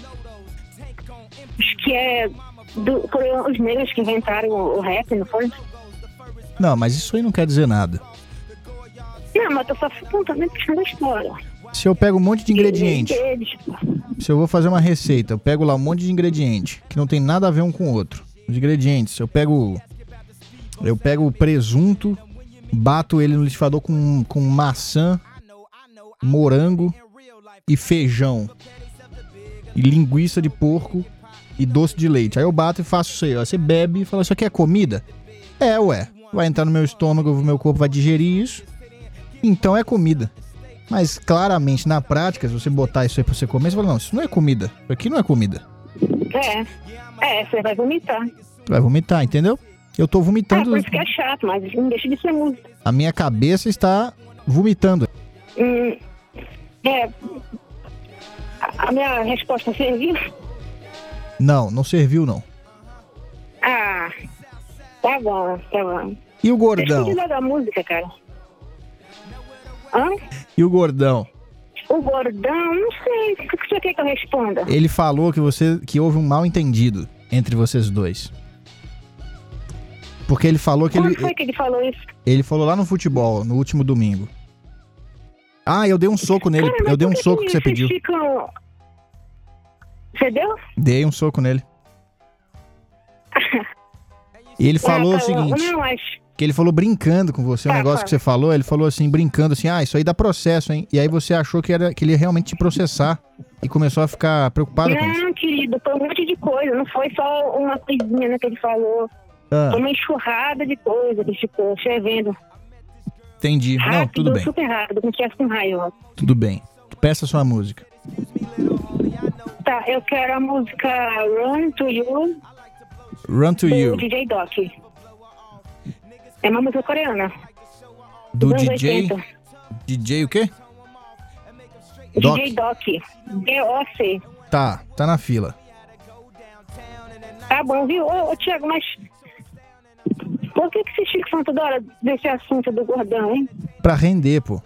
Acho que é... Do, foram os negros que inventaram o, o rap, não foi? Não, mas isso aí não quer dizer nada. Não, mas eu tô só contando a questão da história. Se eu pego um monte de ingrediente, se eu vou fazer uma receita, eu pego lá um monte de ingrediente, que não tem nada a ver um com o outro. Os ingredientes, eu pego... Eu pego o presunto, bato ele no liquidificador com, com maçã, morango e feijão. E linguiça de porco e doce de leite. Aí eu bato e faço isso aí, ó. Você bebe e fala, isso aqui é comida? É, ué. Vai entrar no meu estômago, o meu corpo vai digerir isso. Então é comida. Mas claramente, na prática, se você botar isso aí pra você comer, você fala, não, isso não é comida. Isso aqui não é comida. É, é, você vai vomitar. Você vai vomitar, entendeu? Eu tô vomitando... Ah, por isso que é chato, mas não deixa de ser música. A minha cabeça está vomitando. Hum, é... A, a minha resposta serviu? Não, não serviu, não. Ah, tá bom, tá bom. E o gordão? Deixa eu da música, cara. Hã? E o gordão? O gordão, não sei. O que você quer que eu responda? Ele falou que, você, que houve um mal entendido entre vocês dois. Porque ele falou que Quando ele... foi que ele falou isso? Ele falou lá no futebol, no último domingo. Ah, eu dei um soco nele. Cara, eu dei um que soco que, que você pediu. Ficam... Você deu? Dei um soco nele. E ele falou ah, o seguinte... Não, mas... Que ele falou brincando com você, um tá, negócio tá. que você falou, ele falou assim, brincando assim, ah, isso aí dá processo, hein? E aí você achou que, era, que ele ia realmente te processar e começou a ficar preocupado não, com isso. Não, querido, foi um monte de coisa, não foi só uma coisinha, né, que ele falou. Ah. Foi uma enxurrada de coisa que ficou fervendo. Entendi. Rápido, não, tudo bem. super rápido, como tivesse com raiva. Tudo bem. Peça a sua música. Tá, eu quero a música Run to You. Run to do You. D J Doc. É uma música coreana. Do dos D anos J? oitenta. D J o quê? D J Doc. Doc. D O C. Tá, tá na fila. Tá bom, viu? Ô, ô Thiago, mas... Por que que vocês ficam toda hora desse assunto do gordão, hein? Pra render, pô.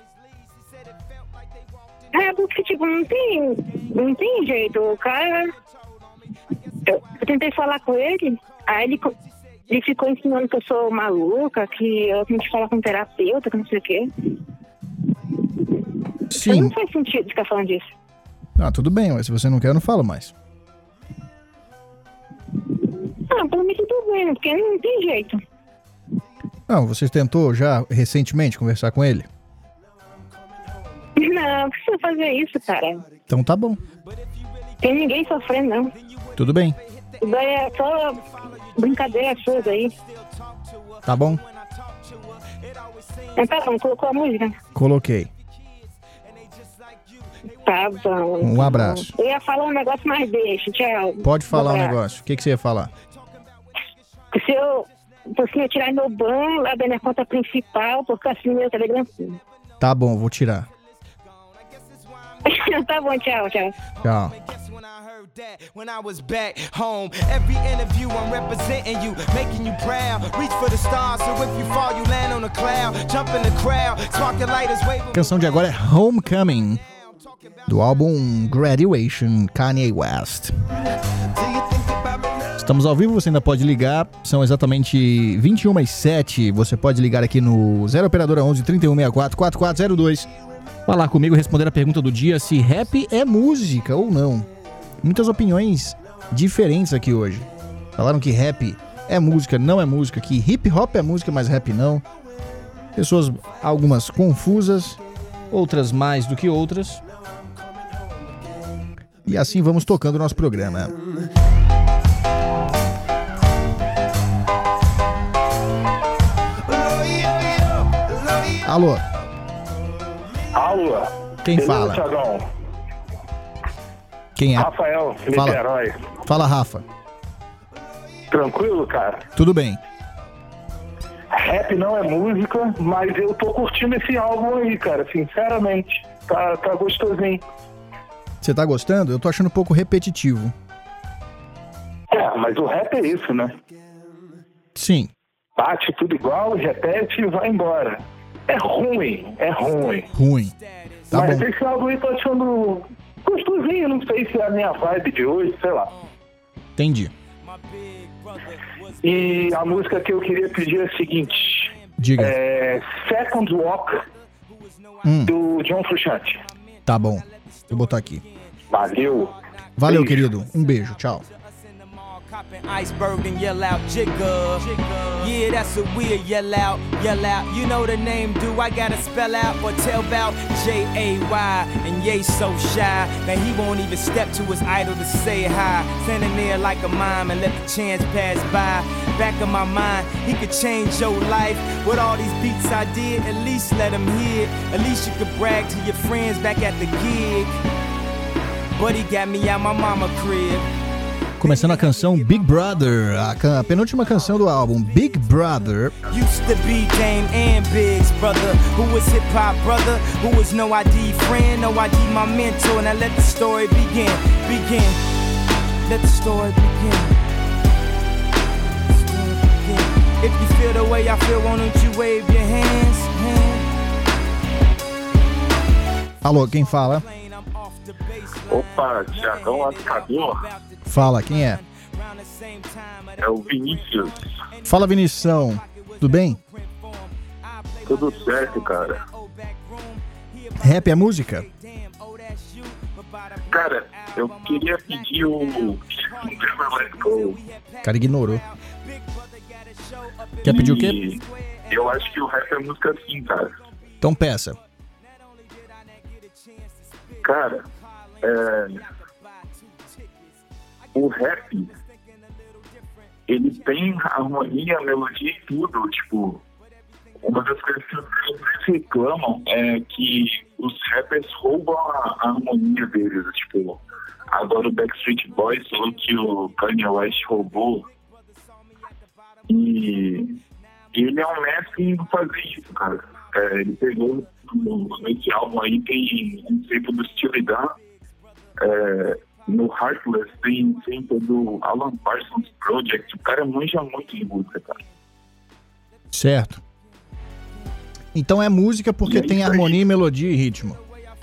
É, porque, tipo, não tem... Não tem jeito. O cara... Eu, eu tentei falar com ele, aí ele... Ele ficou ensinando que eu sou maluca, que eu tenho que falar com um terapeuta, que não sei o quê. Sim. Não faz sentido ficar falando disso. Ah, tudo bem, mas se você não quer, eu não falo mais. Ah, por mim tudo bem, porque não tem jeito. Não, você tentou já recentemente conversar com ele? Não, não precisa fazer isso, cara. Então tá bom. Tem ninguém sofrendo, não. Tudo bem. Isso daí é só brincadeira sua aí. Tá bom? Então tá bom, colocou a música? Coloquei. Tá bom. Um abraço. Eu ia falar um negócio, mas deixa, tchau. Pode falar um Abraço. negócio. O que, que você ia falar? Se eu... Se eu tirar meu ban lá da minha conta principal, porque assim meu Telegram... Tá bom, vou tirar. Tá bom, tchau, tchau. Tchau. When I was back home, every interview I'm representing you, making you proud. Reach for the stars, so if you fall, you land on a cloud. Jump in the crowd, spark the lighters, wave. A canção de agora é Homecoming, do álbum Graduation, Kanye West. Estamos ao vivo, você ainda pode ligar, são exatamente vinte e uma e sete. Você pode ligar aqui no zero operadora onze, trinta e um, sessenta e quatro, quarenta e quatro zero dois falar comigo, responder a pergunta do dia, se rap é música ou não. Muitas opiniões diferentes aqui hoje. Falaram que rap é música, não é música, que hip hop é música, mas rap não. Pessoas, algumas confusas, outras mais do que outras. E assim vamos tocando o nosso programa. Alô? Alô? Quem Beleza, fala? Thiagão? Quem é? Rafael, Fala. Niterói. Fala, Rafa. Tranquilo, cara? Tudo bem. Rap não é música, mas eu tô curtindo esse álbum aí, cara, sinceramente. Tá, tá gostosinho. Você tá gostando? Eu tô achando um pouco repetitivo. É, mas o rap é isso, né? Sim. Bate tudo igual, repete e vai embora. É ruim, é ruim. Ruim. Tá mas bom. esse álbum aí tô achando gostosinho, não sei se é a minha vibe de hoje, sei lá. Entendi. E a música que eu queria pedir é a seguinte. Diga. É Second Walk, Hum. do John Frusciante. Tá bom. Vou botar aqui. Valeu. Valeu, Beijo. querido. Um beijo. Tchau. Iceberg and yell out Jigga. Yeah, that's what we'll yell out, yell out. You know the name, do I gotta spell out or tell about J A Y? And Ye so shy that he won't even step to his idol to say hi. Standing there like a mime and let the chance pass by. Back of my mind, he could change your life. With all these beats I did, at least let him hear it. At least you could brag to your friends back at the gig. But he got me out my mama crib. Começando a canção Big Brother, a, can- a penúltima canção do álbum, Big Brother. Used to be Dame and Big's brother, who was hip hop brother, who was no I D friend, no I D my mentor. Now let the story begin, begin. Let the story begin. Let the story begin. If you feel the way I feel, why don't you wave your hands? hands? Alô, quem fala? Opa, Thiagão Ascador, Fala, quem é? é o Vinícius. Fala, Vinição. Tudo bem? Tudo certo, cara. Rap é música? Cara, eu queria pedir o Never Let Go. O cara ignorou. Quer pedir o quê? Eu acho que o rap é música sim, cara. Então peça. Cara, é... o rap, ele tem harmonia, melodia e tudo. Tipo, uma das coisas que eles reclamam é que os rappers roubam a, a harmonia deles. Tipo, agora o Backstreet Boys falou que o Kanye West roubou. E ele é um mestre em fazer isso, cara. É, ele pegou nesse álbum aí, tem um tempo do Steely Dan. É, no Heartless tem sempre do Alan Parsons Project. O cara manja muito de música, cara. Certo. Então é música porque E é tem isso aí. harmonia, melodia e ritmo.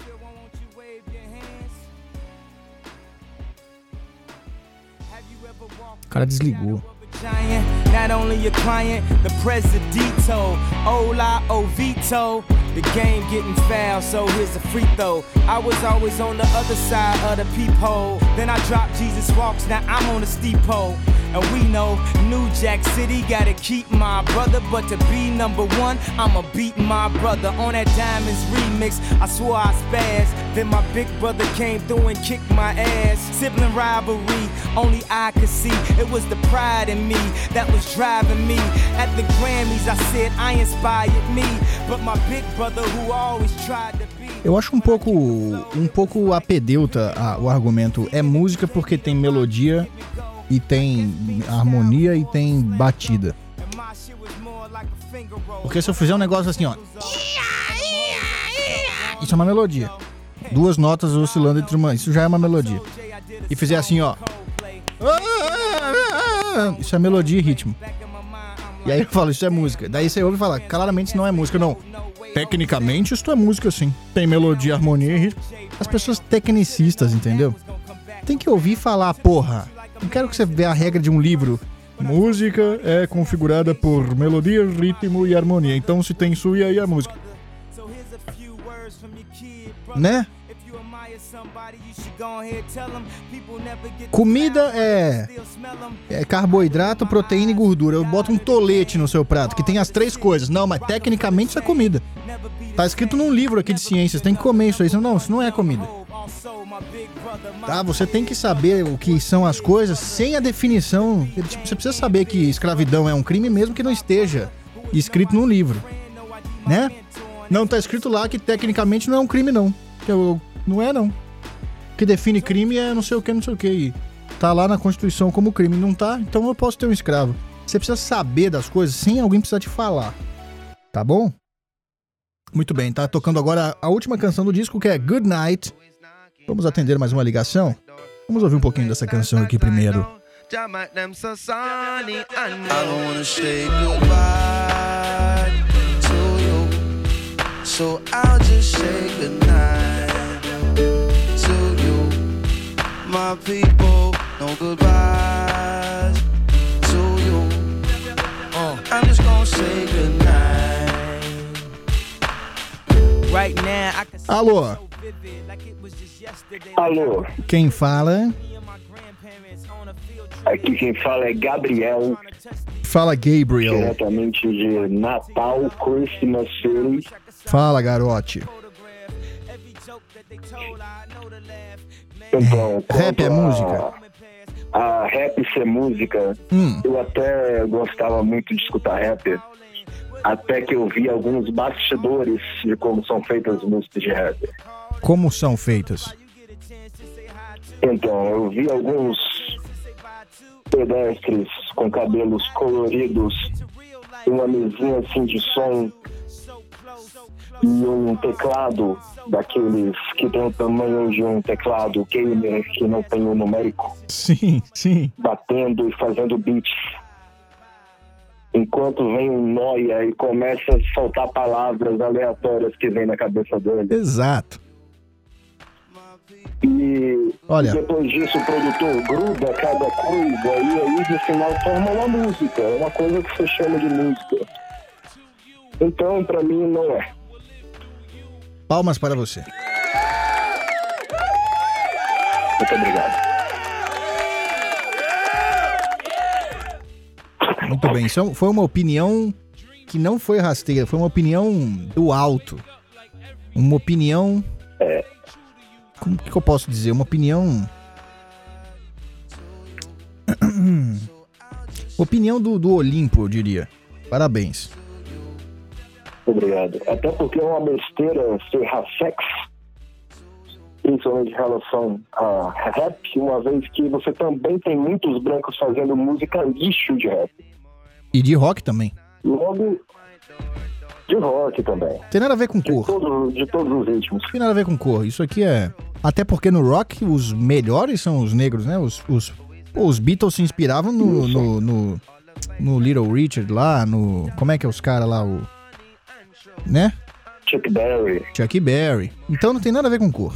O cara desligou. Giant, not only your client, the presidito. Ola Ovito, the game getting foul, so here's a free throw. I was always on the other side of the peephole. Then I dropped Jesus Walks, now I'm on the steep pole. And we know New Jack City gotta keep my brother, but to be number one, I'ma beat my brother. On that Diamonds remix, I swore I spazzed. Then my big brother came through and kicked my ass. Sibling rivalry, only I could see. It was the pride in me that was driving me. At the Grammys, I said I inspired me, but my big brother who always tried to be. Eu acho um pouco um pouco apedeuta a, o argumento. É música porque tem melodia e tem harmonia e tem batida. Porque se eu fizer um negócio assim, ó, isso é uma melodia. Duas notas oscilando entre uma, isso já é uma melodia. E fizer assim, ó, isso é melodia e ritmo. E aí eu falo, isso é música. Daí você ouve e fala, claramente isso não é música, não. Tecnicamente isso é música, sim. Tem melodia, harmonia e ritmo. As pessoas tecnicistas, entendeu? Tem que ouvir e falar, porra, não quero que você veja a regra de um livro. Música é configurada por melodia, ritmo e harmonia. Então se tem isso e aí a música. né? Comida é, é carboidrato, proteína e gordura. Eu boto um tolete no seu prato, que tem as três coisas. Não, mas tecnicamente isso é comida. Tá escrito num livro aqui de ciências, tem que comer isso aí. Não, isso não é comida. Tá, você tem que saber o que são as coisas sem a definição. Tipo, você precisa saber que escravidão é um crime mesmo que não esteja escrito num livro, né? Não tá escrito lá que tecnicamente não é um crime, não. Que eu, não é, não. O que define crime é não sei o que, não sei o que. E tá lá na Constituição como crime. Não tá? Então eu posso ter um escravo. Você precisa saber das coisas sem alguém precisar te falar. Tá bom? Muito bem, tá tocando agora a última canção do disco, que é Good Night. Vamos atender mais uma ligação? Vamos ouvir um pouquinho dessa canção aqui primeiro. So I'll just say goodnight to you, my people, no goodbyes to you, uh, I'm just gonna say goodnight. Right now, I can... Alô? Alô? Quem fala? Aqui quem fala é Gabriel. Fala, Gabriel. Diretamente de Natal, Christmas City. Fala, garote. Então, rap é música? A, a rap ser música, hum. eu até gostava muito de escutar rap, até que eu vi alguns bastidores de como são feitas as músicas de rap. Como são feitas? Então, eu vi alguns pedestres com cabelos coloridos, uma mesinha assim de som e um teclado daqueles que tem o tamanho de um teclado gamer que não tem o numérico. Sim, sim. Batendo e fazendo beats. Enquanto vem um noia e começa a soltar palavras aleatórias que vem na cabeça dele. Exato. E Olha. Depois disso o produtor gruda cada coisa e aí no final forma uma música. É uma coisa que você chama de música. Então, pra mim, não é. Palmas para você. Muito obrigado. Muito bem, isso foi uma opinião que não foi rasteira, foi uma opinião do alto. Uma opinião... É. Como que eu posso dizer? Uma opinião... opinião do, do Olimpo, eu diria. Parabéns. Obrigado. Até porque é uma besteira ser rassex, principalmente em relação a rap, uma vez que você também tem muitos brancos fazendo música lixo de rap. E de rock também. Logo, de rock também. Tem nada a ver com cor. De, todo, de todos os ritmos. Tem nada a ver com cor. Isso aqui é... Até porque no rock, os melhores são os negros, né? Os, os, os Beatles se inspiravam no, no, no, no Little Richard lá, no... Como é que é os caras lá? O... Né? Chuck Berry. Chuck Berry. Então não tem nada a ver com cor.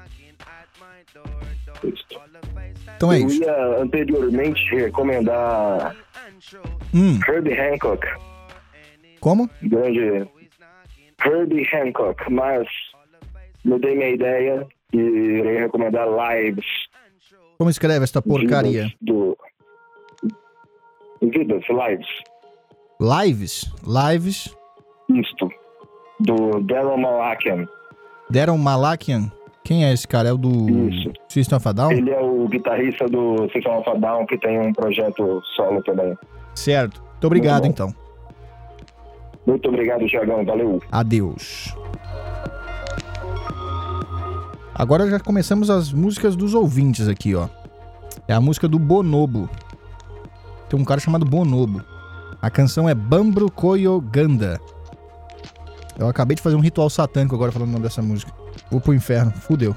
Isso. Então é Eu isso. Eu ia anteriormente recomendar hum. Herbie Hancock. Como? Grande Herbie Hancock, mas mudei minha ideia e irei recomendar Lives. Como escreve esta porcaria? Vidas do... Vidas, Lives. Lives? Lives? Isto. Do Daryl Malakian. Daryl Malakian? Quem é esse cara? É o do Isso. System of a Down? Ele é o guitarrista do System of a Down, que tem um projeto solo também. Certo. Muito obrigado, Muito então. Muito obrigado, Thiagão. Valeu. Adeus. Agora já começamos as músicas dos ouvintes aqui, ó. É a música do Bonobo. Tem um cara chamado Bonobo. A canção é Bambro Koyo Ganda. Eu acabei de fazer um ritual satânico agora falando o nome dessa música. Vou pro inferno. Fudeu.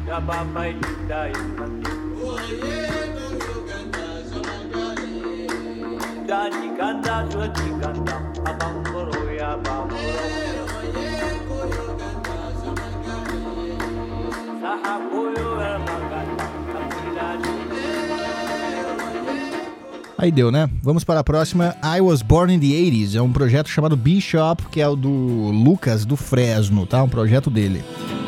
Aí deu, né? Vamos para a próxima. I Was Born in the eighties. É um projeto chamado Bishop, que é o do Lucas, do Fresno, tá? Um projeto dele.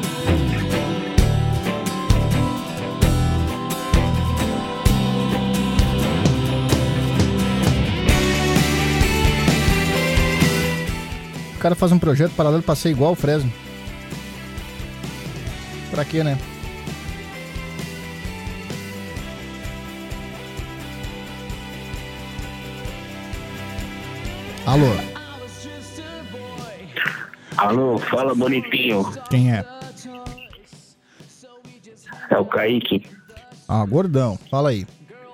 O cara faz um projeto paralelo pra ser igual ao Fresno. Pra quê, né? Alô? Alô, fala bonitinho. Quem é? É o Kaique. Ah, gordão. Fala aí.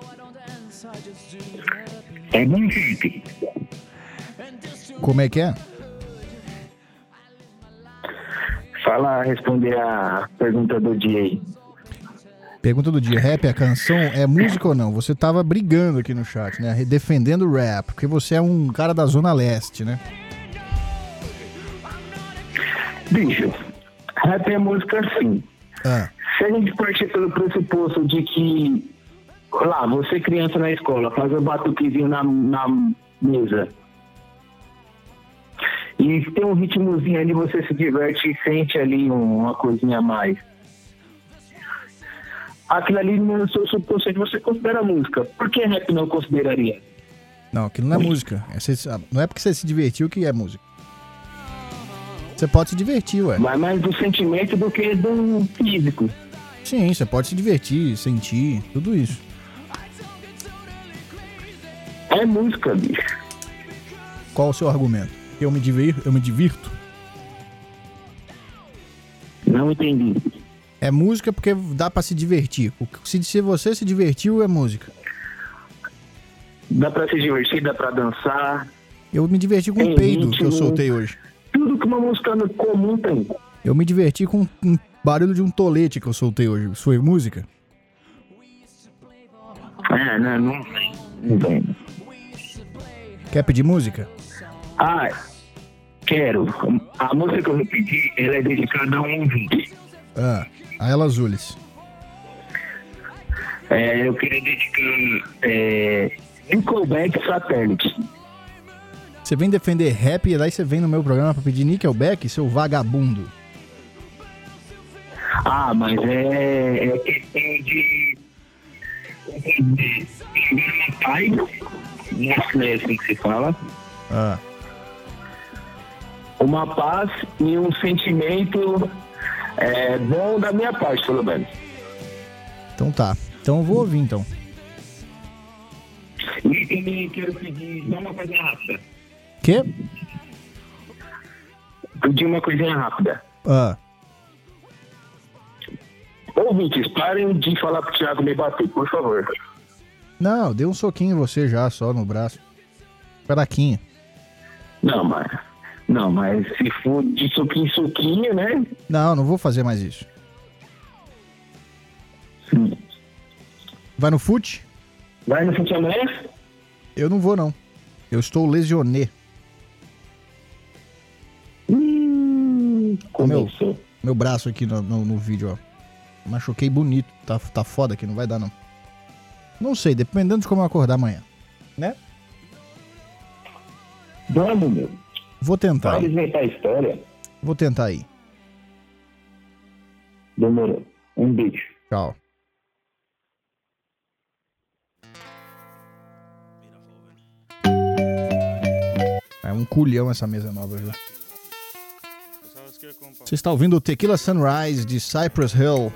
É bonito. Como é que é? Fala, responder a pergunta do dia aí. Pergunta do dia, rap, a canção é música ou não? Você tava brigando aqui no chat, né? Defendendo o rap, porque você é um cara da Zona Leste, né? Bicho, rap é música sim. Ah. Se a gente partir pelo pressuposto de que, lá, você criança na escola, faz um batuquezinho na, na mesa e tem um ritmozinho ali, você se diverte e sente ali um, uma coisinha a mais. Aquilo ali no seu subconsciente você considera música. Por que rap não consideraria? Não, aquilo não é música. É você, não é porque você se divertiu que é música. Você pode se divertir, ué. Mas mais do sentimento do que do físico. Sim, você pode se divertir, sentir, tudo isso. É música, bicho. Qual o seu argumento? Eu me divirto? Eu me divirto? Não entendi. É música porque dá pra se divertir. Se, se você se divertiu, é música. Dá pra se divertir, dá pra dançar. Eu me diverti com o peido ritmo, que eu soltei hoje. Tudo que uma música comum tem. Eu me diverti com um barulho de um tolete que eu soltei hoje. Isso foi música? É, não, não tem. Não tem. Quer pedir música? Ah, quero. A música que eu vou pedir, ela é dedicada a um ouvinte. Ah, a Ela Azules. É, eu queria dedicar é, Nickelback Satellite. Você vem defender rap e daí você vem no meu programa pra pedir Nickelback, seu vagabundo. Ah, mas é, é questão de... de uma paz, não é assim que se fala. Ah. Uma paz e um sentimento é, bom da minha parte, pelo menos. Então tá. Então eu vou ouvir, então. E também quero pedir só uma coisa rápida. Quê? Pedir uma coisinha rápida. Ah. Ouvintes, parem de falar pro Thiago me bater, por favor. Não, dei um soquinho em você já, só no braço. Pedaquinho. Não, mas... Não, mas se for de soquinho em soquinho, né? Não, não vou fazer mais isso. Sim. Vai no fute? Vai no fute amanhã? Eu não vou, não. Eu estou lesionê. Hum, meu, meu braço aqui no, no, no vídeo, ó. Machuquei bonito. Tá, tá foda aqui, não vai dar, não. Não sei, dependendo de como eu acordar amanhã. Né? Vamos, meu. Vou tentar. Pode inventar a história. Vou tentar aí. Demorou. Um beijo. Tchau. É um culhão essa mesa nova, viu? Você está ouvindo o Tequila Sunrise de Cypress Hill.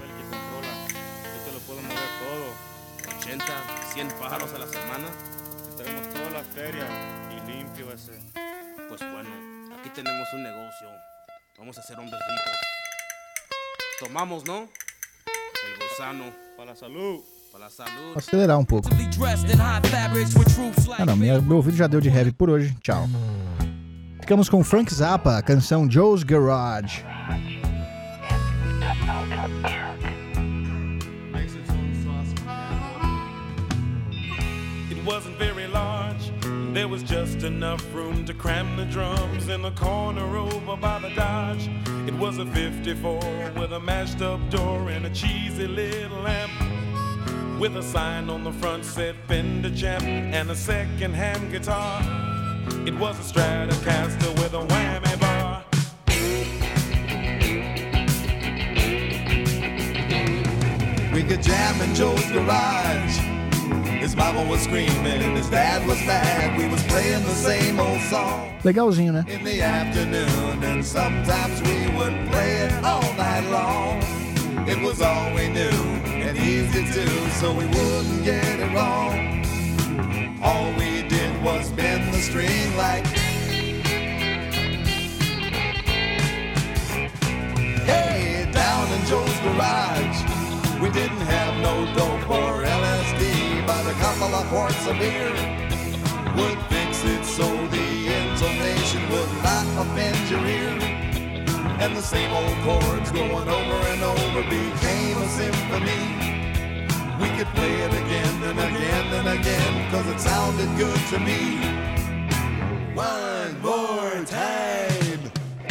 cien pájaros a la semana. Tenemos toda la feria y limpio ese. Pues bueno, aquí tenemos un negocio. Vamos a ser hombres ricos. Tomamos, ¿no? El gusano. Para la salud. Para la salud. Vou acelerar um pouco. Ah não, minha, meu ouvido já deu de heavy por hoje. Tchau. Ficamos com Frank Zappa, a canção Joe's Garage. wasn't very large. There was just enough room to cram the drums in the corner over by the Dodge. It was a fifty-four with a mashed up door and a cheesy little lamp, with a sign on the front said Fender Champ and a second-hand guitar. It was a Stratocaster with a whammy bar. We could jam in Joe's garage. His mama was screaming and his dad was mad. We was playing the same old song Legalzinho, né? in the afternoon, and sometimes we would play it all night long. It was all we knew and easy too, so we wouldn't get it wrong. All we did was bend the string like, hey, down in Joe's garage. We didn't have no dope or L S D, but a couple of quarts of beer would fix it so the intonation would not offend your ear. And the same old chords going over and over became a symphony. We could play it again and again and again, cause it sounded good to me. One more time.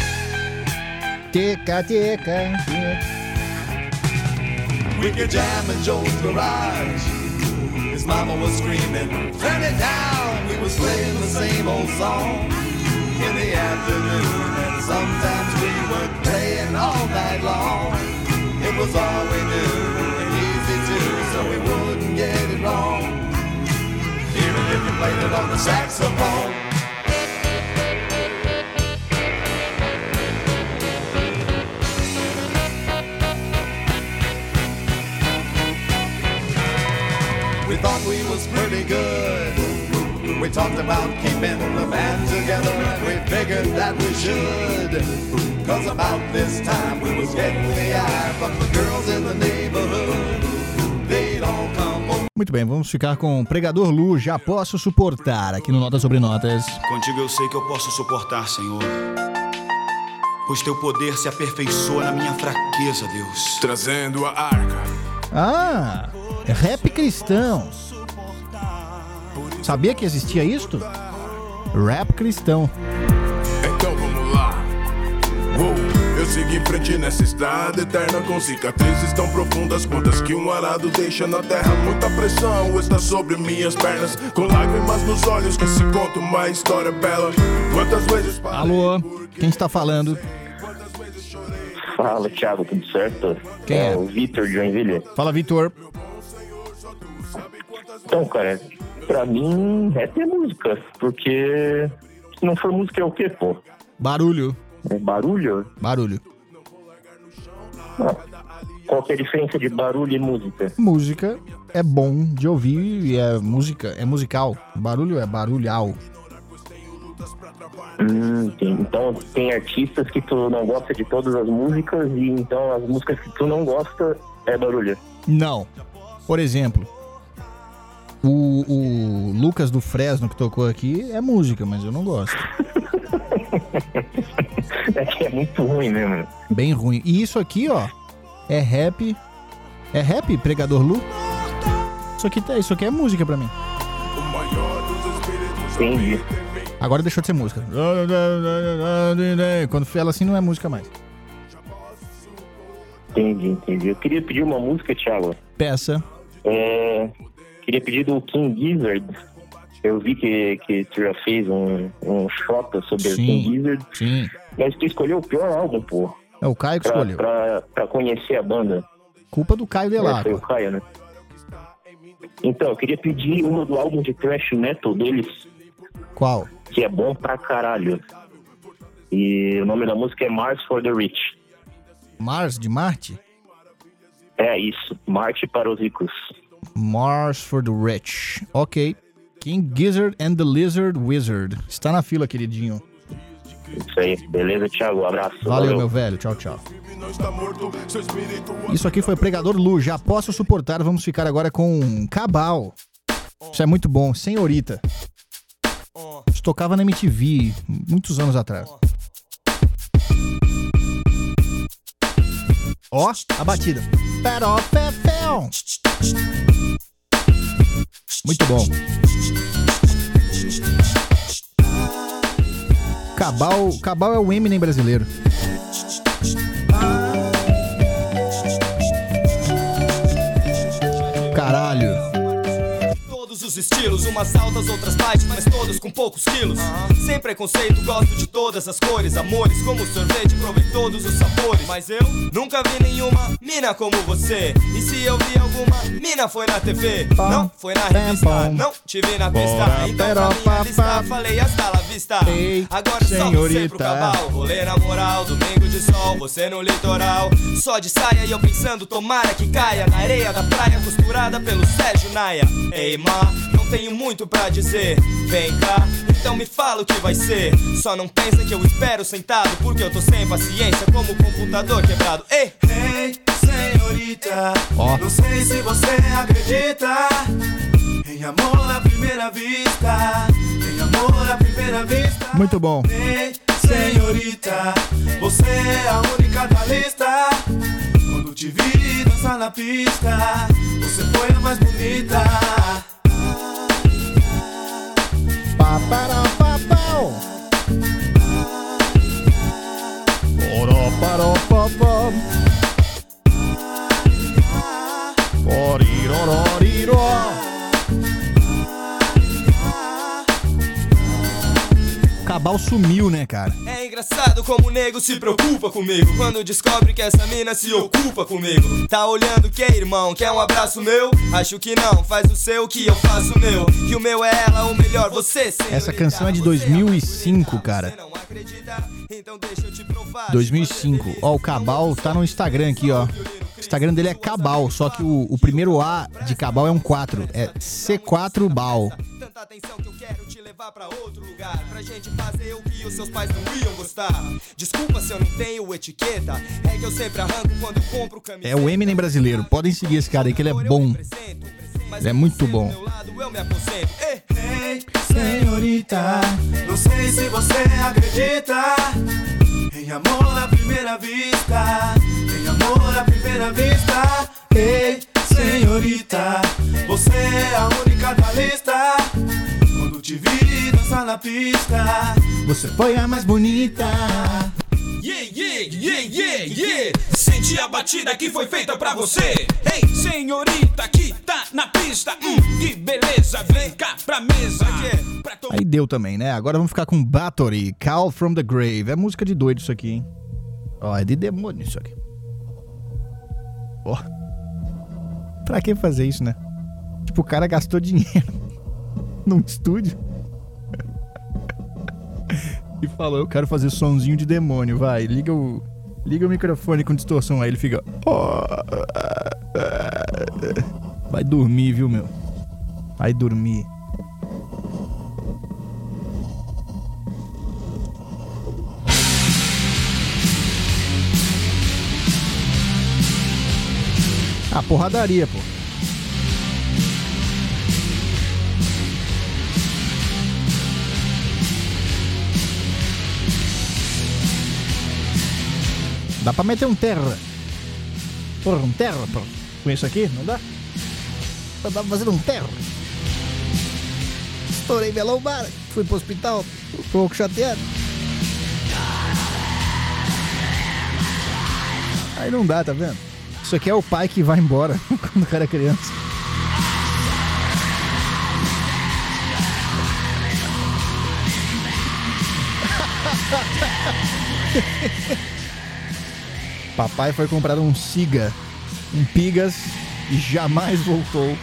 Tica, tica, tica. We could jam in Joe's garage. His mama was screaming, turn it down. We was playing the same old song in the afternoon, and sometimes we would play it all night long. It was all we knew and easy too, so we wouldn't get it wrong, even if you played it on the saxophone. We thought we was pretty good. We talked about keeping the band together, and we figured that we should. Cause about this time we was getting the eye from the girls in the neighborhood. They'd all come over. Muito bem, vamos ficar com Pregador Lu, Já Posso Suportar, aqui no Notas Sobre Notas. Contigo eu sei que eu posso suportar, Senhor, pois teu poder se aperfeiçoa na minha fraqueza, Deus. Trazendo a arca. Ah, é rap cristão. Sabia que existia isto? Rap cristão. Então vamos lá. Uou, eu sigo em frente nessa estrada eterna, com cicatrizes tão profundas quantas que um arado deixa na terra. Muita pressão está sobre minhas pernas, com lágrimas nos olhos que se conta uma história bela. Quantas vezes... Alô, quem está falando? Fala, Thiago, tudo certo? Quem é? É o Vitor de Joinville. Fala, Vitor. Então, cara, pra mim, rap é música, porque se não for música é o quê, pô? Barulho. É barulho? Barulho. Ah, qual que é a diferença de barulho e música? Música é bom de ouvir e é música, é musical. Barulho é barulhal. Hum, tem, então tem artistas que tu não gosta de todas as músicas e então as músicas que tu não gosta é barulho. Não. Por exemplo, o, o Lucas do Fresno que tocou aqui é música, mas eu não gosto. É que é muito ruim mesmo. Bem ruim. E isso aqui, ó, é rap. É rap, Pregador Lu? Isso aqui, isso aqui é música pra mim. Entendi. Agora deixou de ser música. Quando ela assim não é música mais. Entendi, entendi. Eu queria pedir uma música, Thiago. Peça. É, queria pedir do King Gizzard. Eu vi que, que tu já fez um, um shot sobre o King Gizzard. Sim. Mas tu escolheu o pior álbum, pô. É o Caio que pra, escolheu. Pra, pra conhecer a banda. Culpa do Caio Delacqua. É, foi o Caio, né? Então, eu queria pedir uma do álbum de thrash metal deles. Qual? Que é bom pra caralho. E o nome da música é Mars for the Rich. Mars, de Marte? É isso, Marte para os ricos. Mars for the Rich. Ok. King Gizzard and the Lizard Wizard. Está na fila, queridinho. Isso aí, beleza, Thiago? Um abraço. Valeu, valeu, meu velho. Tchau, tchau. Isso aqui foi Pregador Lu, Já Posso Suportar. Vamos ficar agora com Cabal. Isso é muito bom, Senhorita. Isso tocava na M T V muitos anos atrás. Ó, a batida. Muito bom. Cabal, Cabal é o Eminem brasileiro. Caralho. Todos os estilos, umas altas, outras baixas, mas todos com poucos quilos. Sem preconceito, gosto de todas as cores. Amores como sorvete, provei todos os sabores. Mas eu nunca vi nenhuma mina como você. E se eu vi alguma mina, foi na T V. Não, foi na revista, não te vi na pista. Então pra minha lista, falei hasta la vista. Agora só você pro cabal. Rolê na moral, domingo de sol, você no litoral. Só de saia e eu pensando, tomara que caia na areia da praia, costurada pelo Sérgio Naia. Ei, ma, não tenho muito pra dizer. Vem cá, então me fala o que vai ser. Só não pensa que eu espero sentado, porque eu tô sem paciência como o computador quebrado. Ei, hey, senhorita, oh. Não sei se você acredita em amor à primeira vista. Em amor à primeira vista. Muito bom. Ei, senhorita, você é a única da lista. Quando te vi dançar na pista, você foi a mais bonita. Paparapapau. Oroparopapam. Orirororiro. Cabal sumiu, né, cara? É engraçado como o nego se preocupa comigo quando descobre que essa mina se ocupa comigo. Tá olhando que é irmão, quer um abraço meu? Acho que não, faz o seu que eu faço o meu. Que o meu é ela, o melhor você, senhorita. Essa canção é de dois mil e cinco, cara. dois mil e cinco. Ó, o Cabal tá no Instagram aqui, ó. O Instagram dele é Cabal, só que o, o primeiro A de Cabal é um quatro. É C quatro Bal. Tanta atenção que eu quero te levar pra outro lugar, pra gente fazer o que os seus pais não iam gostar. Desculpa se eu não tenho etiqueta, é que eu sempre arranco quando eu compro camiseta. É o Eminem brasileiro, podem seguir esse cara aí que ele é bom. Ele é muito bom. Ei, senhorita, não sei se você acredita em amor à primeira vista. Em amor à primeira vista. Ei, senhorita, você é a única da lista. Quando te vi dançar na pista, você foi a mais bonita. Yeah, yeah, yeah, yeah, yeah. Sente a batida que foi feita pra você. Ei, senhorita que tá na pista. Hum, que beleza, vem cá pra mesa. Aí deu também, né? Agora vamos ficar com Bathory, Call from the Grave. É música de doido isso aqui, hein? Ó, é de demônio isso aqui. Ó. Pra que fazer isso, né? Tipo, o cara gastou dinheiro num estúdio e falou, eu quero fazer sonzinho de demônio, vai, liga o liga o microfone com distorção. Aí ele fica, vai dormir, viu, meu? Vai dormir. Ah, porradaria, pô. Dá pra meter um terra. Porra, um terra, pô. Com isso aqui, não dá? Dá pra fazer um terra. Estourei minha lombar, fui pro hospital, um pouco chateado. Aí não dá, tá vendo? Isso aqui é o pai que vai embora quando o cara é criança. Papai foi comprar um Siga, um Pigas, e jamais voltou.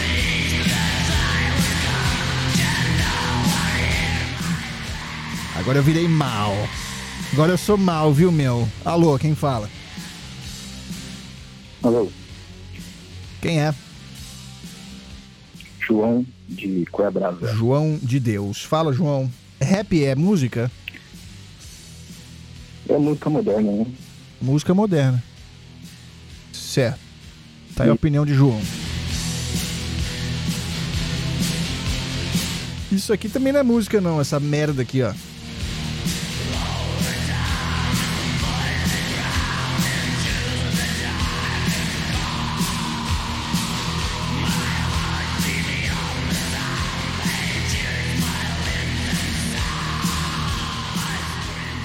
Agora eu virei mal. Agora eu sou mal, viu, meu? Alô, quem fala? Alô. Quem é? João de Coibrasa. João de Deus. Fala, João. Rap é música? É música moderna, né? Música moderna. Certo. Tá aí a opinião de João. Isso aqui também não é música, não. Essa merda aqui, ó.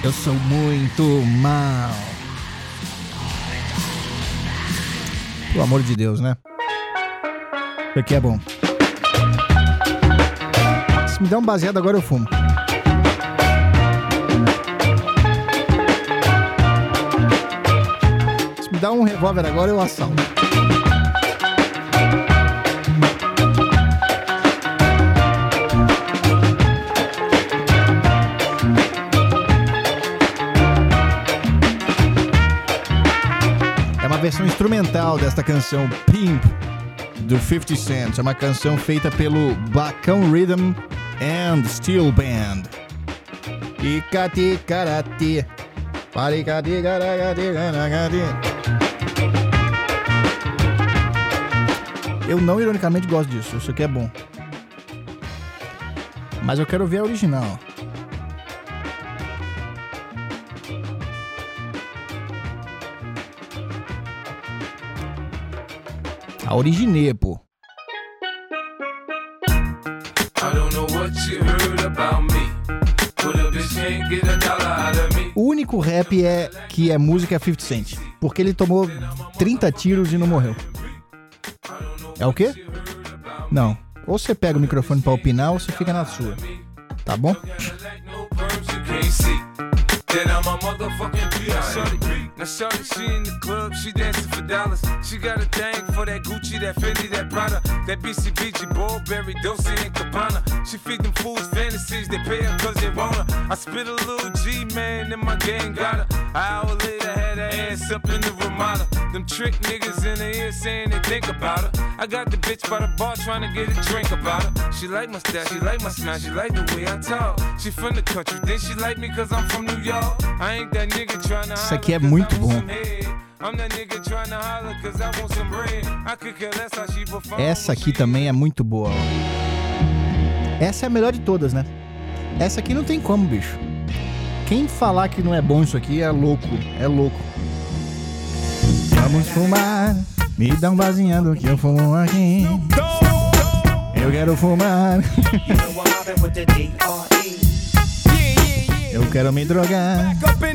Eu sou muito mal. Pelo amor de Deus, né? Isso aqui é bom. Se me dá um baseado agora eu fumo. Se me dá um revólver agora eu assalto. É uma versão instrumental desta canção Pimp do fifty cent. É uma canção feita pelo Bacão Rhythm and Steel Band. Icati karate. Paricati garagati garagati. Eu não ironicamente gosto disso. Isso aqui é bom. Mas eu quero ver a original. A originê, pô. O único rap é que é música fifty cent. Porque ele tomou trinta tiros e não morreu. É o quê? Não. Ou você pega o microfone pra opinar ou você fica na sua. Tá bom? Then I'm a motherfucking P I. Now shorty, she in the club, she dancing for dollars. She got a thing for that Gucci, that Fendi, that Prada, that B C B G, Burberry, Dolce and Gabbana. She feed them fools fantasies, they pay her cause they want her. I spit a little G, man, and my gang got her. An hour later, had her ass up in the Ramada. Them trick niggas in the ear saying they think about her. I got the bitch by the bar trying to get a drink about her. She like my style, she like my smile, she like the way I talk. She from the country, then she like me cause I'm from New York. Isso aqui é muito bom. Essa aqui também é muito boa. Ó. Essa é a melhor de todas, né? Essa aqui não tem como, bicho. Quem falar que não é bom isso aqui é louco. É louco. Vamos fumar. Me dá um baseado que eu fumo aqui. Eu quero fumar. Eu quero me drogar.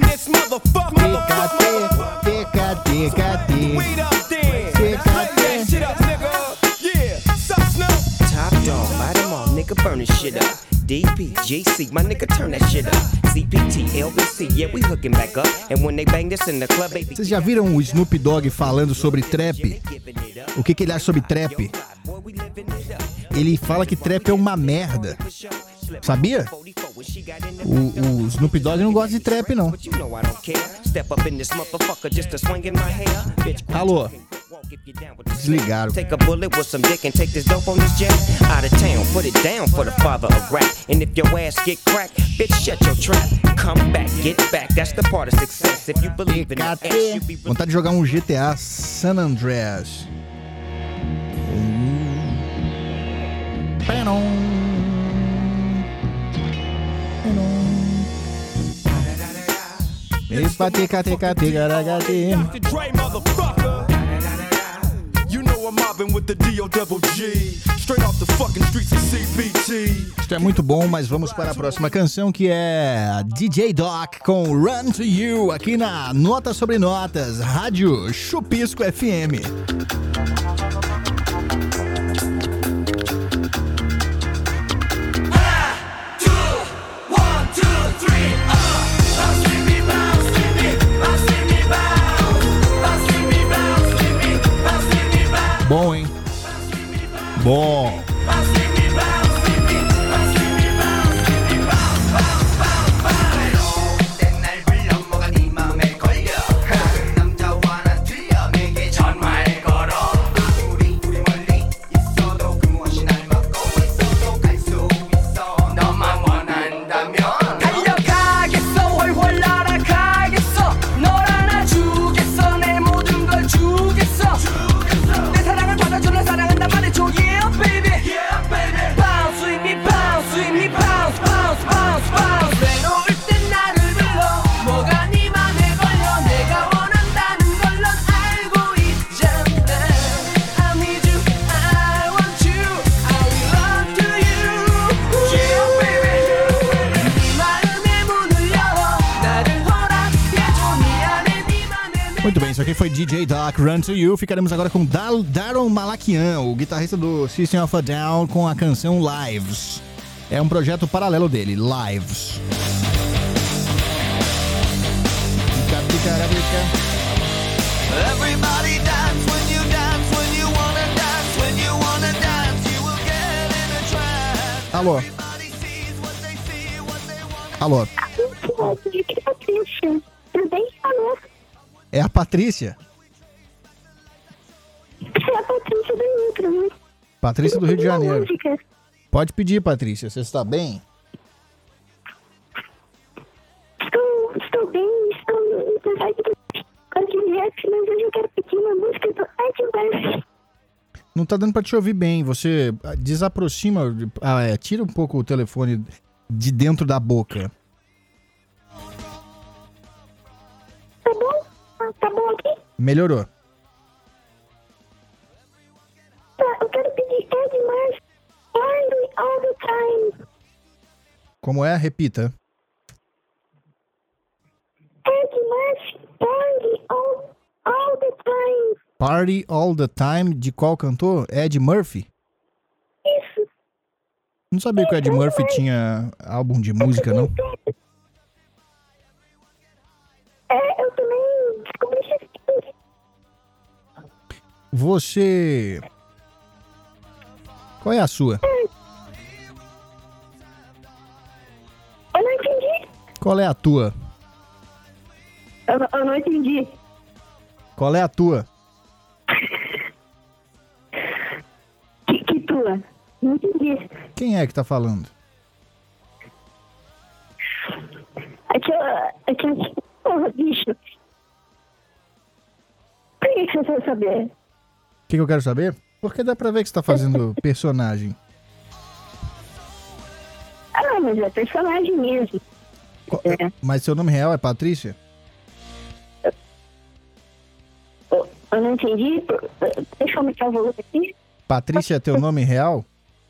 T K T, T K T. Top dog, bite them all, nigga, burn this shit up. D P, J C, my nigga, turn that shit up. C P T, L B C, yeah, we hooking back up. And when they bang this in the club, baby. Vocês já viram o Snoop Dogg falando sobre trap? O que, que ele acha sobre trap? Ele fala que trap é uma merda. Sabia? O, o Snoop Dogg não gosta de trap, não. Alô? Desligaram. Take a bullet with some dick and take this dope on this jet. Out of town, put it down for the father of rap. And if your ass get cracked, bitch, shut your trap. Come back, get back, that's the part of success. If you believe in that ass, you be... Vontade de jogar um G T A San Andreas. Isto é muito bom, mas vamos para a próxima canção, que é D J Doc com Run to You, aqui na Nota Sobre Notas, Rádio Chupisco F M. Bom, hein? Bom. Yeah, baby. aqui foi D J Doc, Run To You. Ficaremos agora com Dar- Daron Malakian, o guitarrista do System of a Down, com a canção Lives. É um projeto paralelo dele, Lives. Pica, pica, pica. Everybody dance when you dance, when you wanna dance, when you wanna dance, you will get in a trance. Alô? Alô? Patrícia, tudo bem? Alô? É a Patrícia? É a Patrícia do Nitro, né? Patrícia do Rio de Janeiro. Música. Pode pedir, Patrícia. Você está bem? Estou, estou bem, estou em vontade de cantar rap, mas hoje eu quero pedir uma música do Ed Murphy. Não tá dando pra te ouvir bem. Você desaproxima, ah, é, tira um pouco o telefone de dentro da boca. Tá bom? Ah, tá bom aqui? Melhorou. Tá, eu quero pedir Ed Murphy, Party All the Time. Como é? Repita. Ed Murphy, Party All, all the Time. Party All the Time, de qual cantor? Ed Murphy? Isso. Não sabia que o Ed Murphy tinha álbum de música, não? É, eu também descobri isso. Você... Qual é a sua? Eu não entendi. Qual é a tua? Eu, não- eu não entendi. Qual é a tua? Que, que tua? Não entendi. Quem é que tá falando? Aqui, ó, aqui, porra, bicho. Por que que você quer saber? O que, que eu quero saber? Porque dá pra ver que você tá fazendo personagem. Ah, mas é personagem mesmo. É. Mas seu nome real é Patrícia? Eu, eu não entendi. Deixa eu aumentar o volume aqui. Patrícia é teu nome real?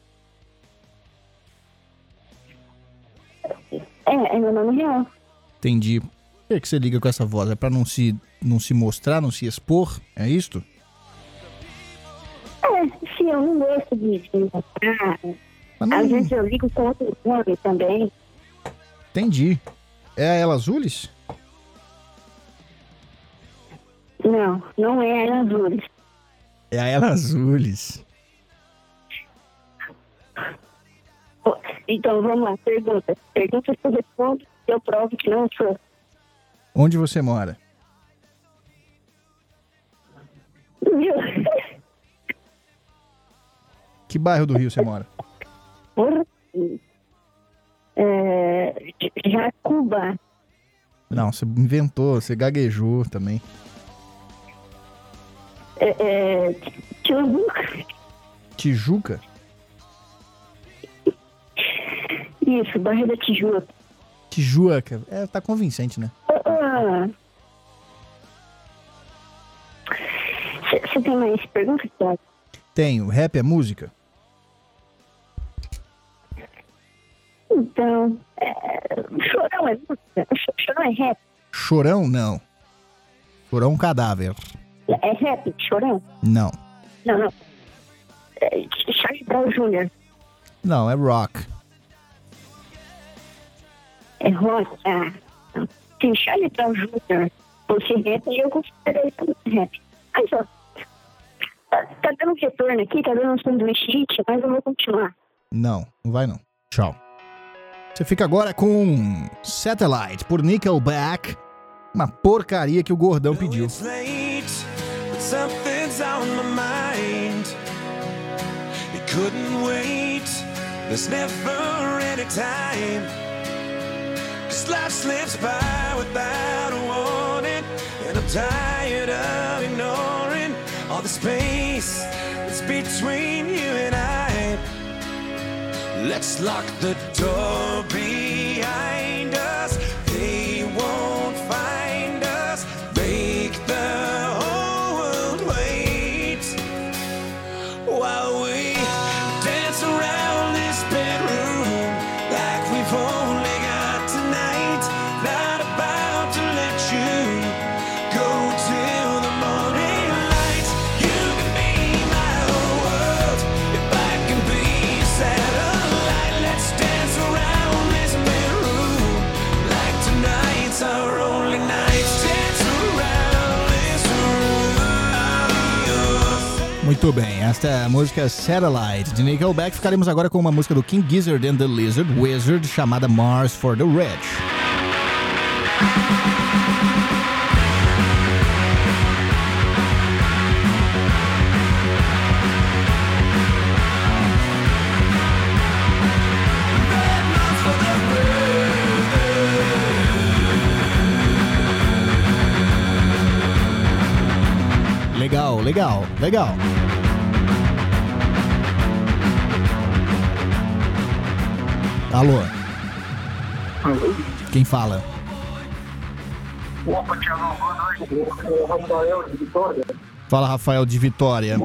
É, é meu nome real. Entendi. Por que, que você liga com essa voz? É pra não se, não se mostrar, não se expor? É isto? É, sim, eu não gosto de de mostrar. não- Às vezes eu ligo com outro nome também. Entendi. É a Ela Azules? Não, não é a Azures. É a Ela Azules. Então vamos lá, pergunta. Pergunta se eu respondo, eu provo que não sou. Onde você mora? Viu? Que bairro do Rio você mora? Porra. É, Jacuba. Não, você inventou, você gaguejou também. É, é, Tijuca. Tijuca? Isso, bairro da Tijuca. Tijuca. É, tá convincente, né? Você tem mais perguntas, Thiago? Tenho. Rap é música? Então, é, Chorão é música? Chorão é rap? Chorão, não. Chorão é um cadáver. É rap, Chorão? Não. Não, não. É, Charlie Brown Júnior Não, é rock. é rock? Ah, não. Se Charlie Brown Júnior fosse rap, eu consideraria isso rap. Mas, ó, tá, tá dando retorno aqui, tá dando um sanduíche, mas eu vou continuar. Não, não vai não. Tchau. Você fica agora com Satellite, por Nickelback. Uma porcaria que o gordão pediu. It's late, but something's on my mind. It couldn't wait, there's never any time. Cause life slips by without a warning. And I'm tired of ignoring all the space that's between you and I. Let's lock the door behind us. They won't find us. Make the whole world wait while we dance around this bedroom like we've only got tonight. Not about to let you go till the Muito bem, esta é a música Satellite de Nickelback. Ficaremos agora com uma música do King Gizzard and the Lizard Wizard chamada Mars for the Rich. Legal, legal, legal. Alô? Alô? Quem fala? Opa, Thiago, boa noite. Rafael de Vitória. Fala, Rafael de Vitória.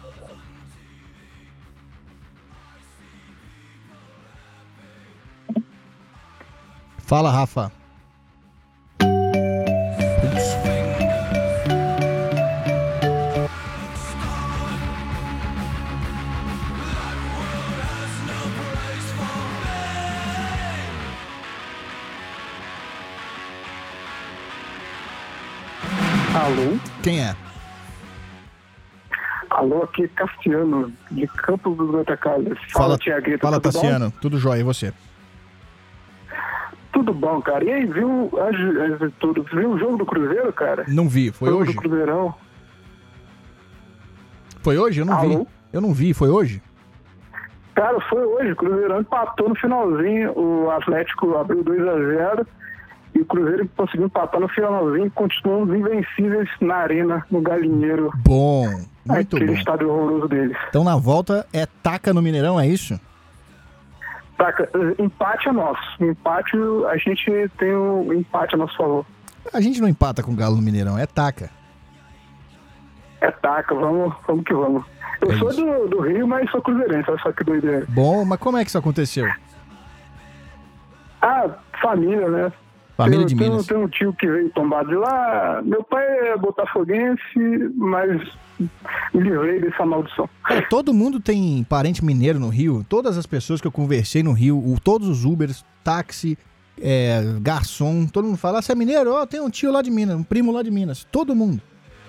Fala, Rafa. Alô? Quem é? Alô, aqui é Tassiano, de Campos dos Goitacazes. Fala, Fala, Tiagueta. Fala, tudo Tassiano. bom? Tudo jóia, e você? Tudo bom, cara. E aí, viu, as, as, tudo, viu o jogo do Cruzeiro, cara? Não vi, foi jogo hoje? do Cruzeirão. Foi hoje? Eu não Alô? vi. Eu não vi, foi hoje? Cara, foi hoje. O Cruzeirão empatou no finalzinho. O Atlético abriu dois a zero. E o Cruzeiro conseguiu empatar no finalzinho e continuamos invencíveis na arena, no Galinheiro. Bom, muito Aquele bom. estádio horroroso deles. Então na volta é taca no Mineirão, é isso? Taca, empate é nosso. Empate, a gente tem o empate a nosso favor. A gente não empata com o Galo no Mineirão, é taca. É taca, vamos, vamos que vamos. Eu É sou isso. do, do Rio, mas sou cruzeirense, olha só que doideira. Bom, mas como é que isso aconteceu? Ah, família, né? Família Tem- de tem, Minas. Tem um tio que veio tombado de lá. Meu pai é botafoguense, mas me livrei dessa maldição. É, todo mundo tem parente mineiro no Rio. Todas as pessoas que eu conversei no Rio, o- todos os Ubers, táxi, é, garçom, todo mundo fala, ah, você é mineiro? Ó, tem um tio lá de Minas, um primo lá de Minas. Todo mundo.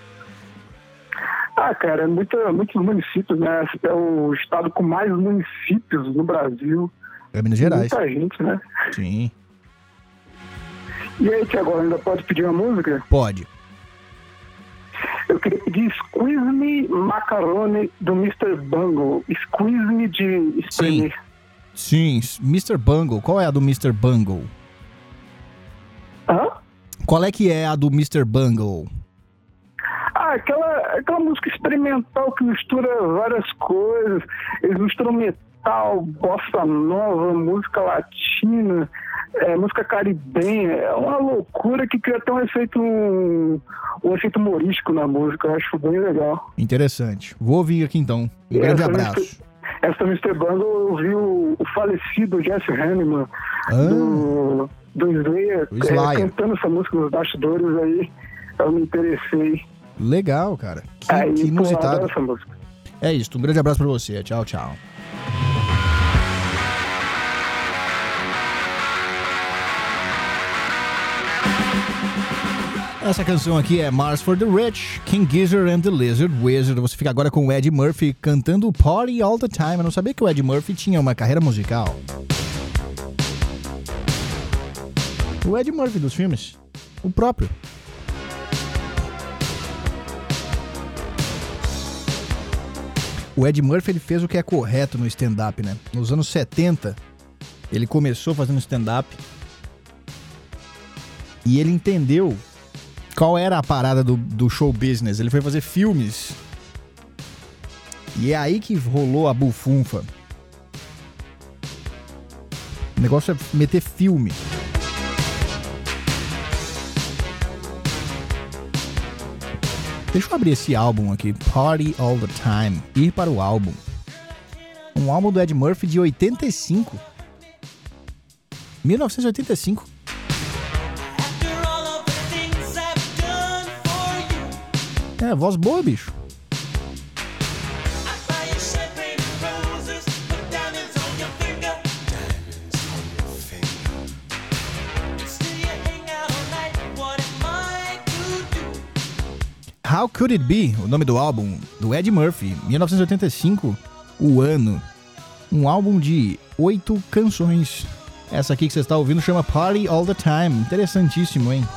Ah, cara, é muita, muitos municípios, né? É o estado com mais municípios no Brasil. É Minas Gerais. Muita gente, né? Sim. E aí, Tiago, ainda pode pedir uma música? Pode. Eu queria pedir Squeeze Me Macaroni do mister Bungle. Squeeze Me de espremer. Sim, mister Bungle. Qual é a do mister Bungle? Hã? Qual é que é a do mister Bungle? Ah, aquela, aquela música experimental que mistura várias coisas. Eles misturam metal, bossa nova, música latina, é, música caribenha. É uma loucura que cria até um efeito, um, um efeito humorístico na música. Eu acho bem legal. Interessante. Vou ouvir aqui então. Um E grande essa abraço. mister- Essa mister Bungle, eu vi o, o falecido Jeff Hanneman Ah. do, do Slayer, O Slayer. é, cantando essa música nos bastidores aí. Eu me interessei. Legal, cara. Que, Aí, que pô, eu inusitado. adoro essa música. É isso. Um grande abraço pra você. Tchau, tchau. Essa canção aqui é Mars for the Rich, King Gizzard and the Lizard Wizard. Você fica agora com o Eddie Murphy cantando Party All the Time. Eu não sabia que o Eddie Murphy tinha uma carreira musical. O Eddie Murphy dos filmes. O próprio. O Eddie Murphy ele fez o que é correto no stand-up, né? Nos anos setenta, ele começou fazendo stand-up e ele entendeu qual era a parada do, do show business. Ele foi fazer filmes. E é aí que rolou a bufunfa. O negócio é meter filme. Deixa eu abrir esse álbum aqui, Party All the Time. Ir para o álbum. Um álbum do Ed Murphy de oitenta e cinco. mil novecentos e oitenta e cinco. É, voz boa, bicho. How Could It Be, o nome do álbum, do Eddie Murphy, mil novecentos e oitenta e cinco, o ano. Um álbum de oito canções. Essa aqui que você está ouvindo chama Party All The Time. Interessantíssimo, hein?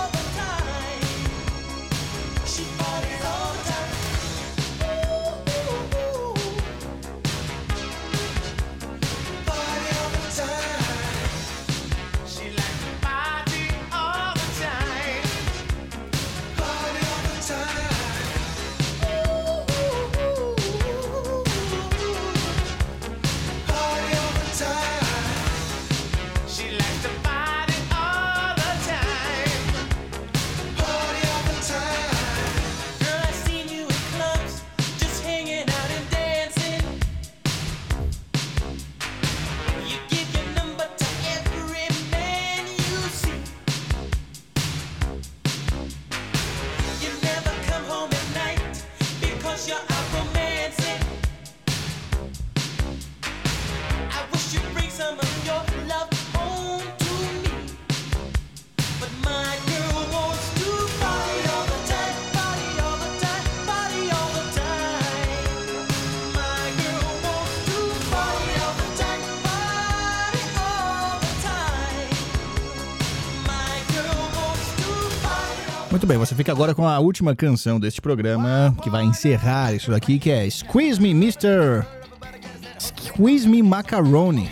Muito bem, você fica agora com a última canção deste programa, que vai encerrar isso daqui, que é Squeeze Me, mister Squeeze Me Macaroni,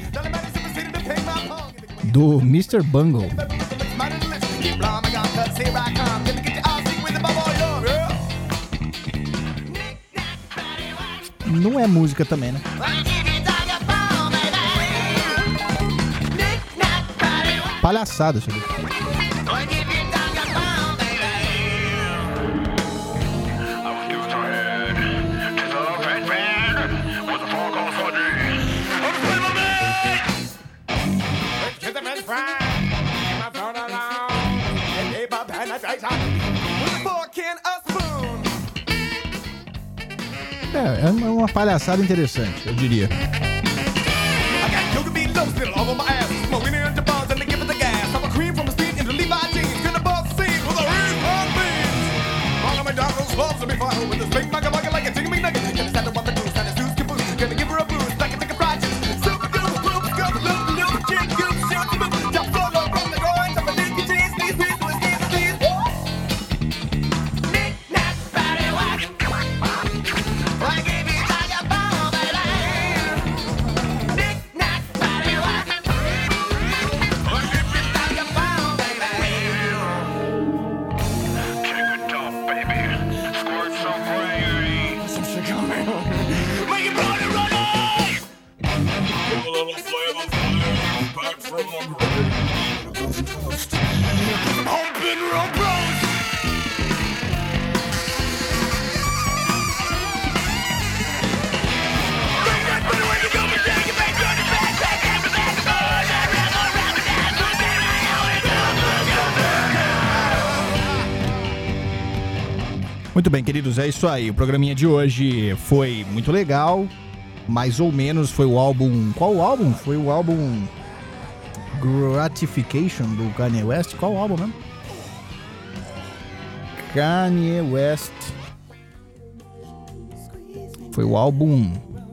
do mister Bungle. Não é música também, né? Palhaçada isso aqui. É, é uma palhaçada interessante, eu diria. Muito bem, queridos, é isso aí. O programinha de hoje foi muito legal. Mais ou menos foi o álbum... Qual álbum? Foi o álbum Gratification do Kanye West. Qual álbum mesmo? Kanye West. Foi o álbum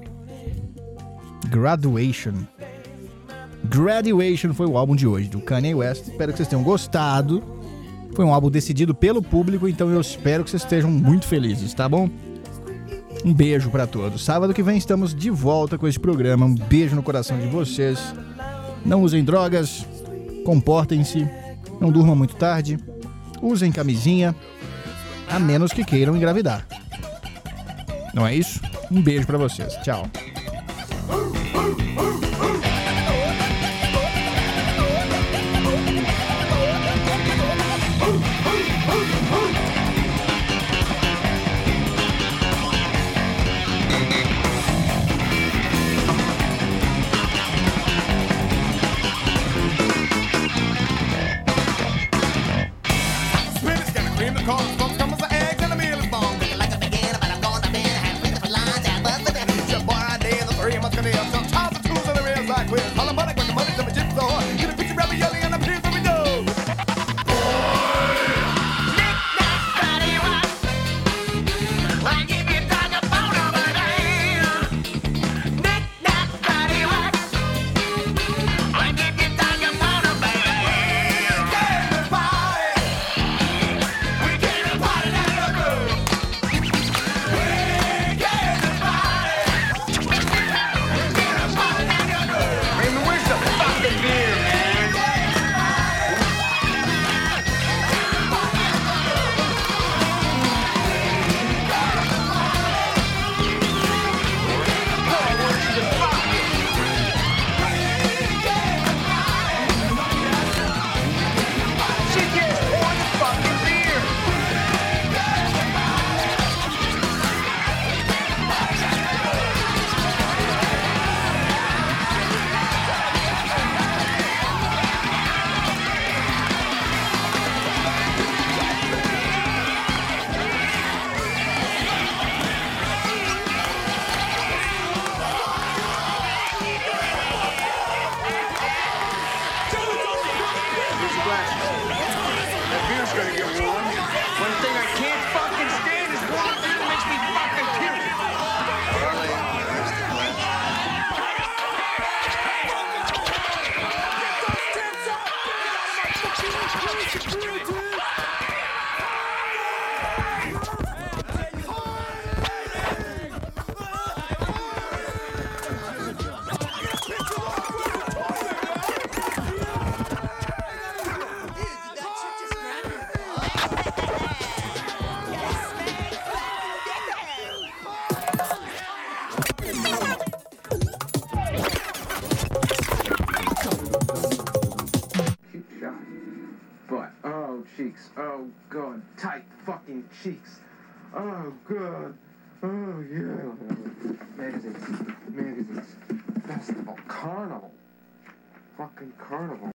Graduation. Graduation foi o álbum de hoje do Kanye West. Espero que vocês tenham gostado. Foi um álbum decidido pelo público, então eu espero que vocês estejam muito felizes, tá bom? Um beijo pra todos. Sábado que vem estamos de volta com esse programa. Um beijo no coração de vocês. Não usem drogas, comportem-se, não durmam muito tarde, usem camisinha, a menos que queiram engravidar. Não é isso? Um beijo pra vocês. Tchau. Sometimes the tools of the real like cheeks. Oh, God. Tight fucking cheeks. Oh, God. Oh, yeah. Magazines. Magazines. Festival. Carnival. Fucking carnival.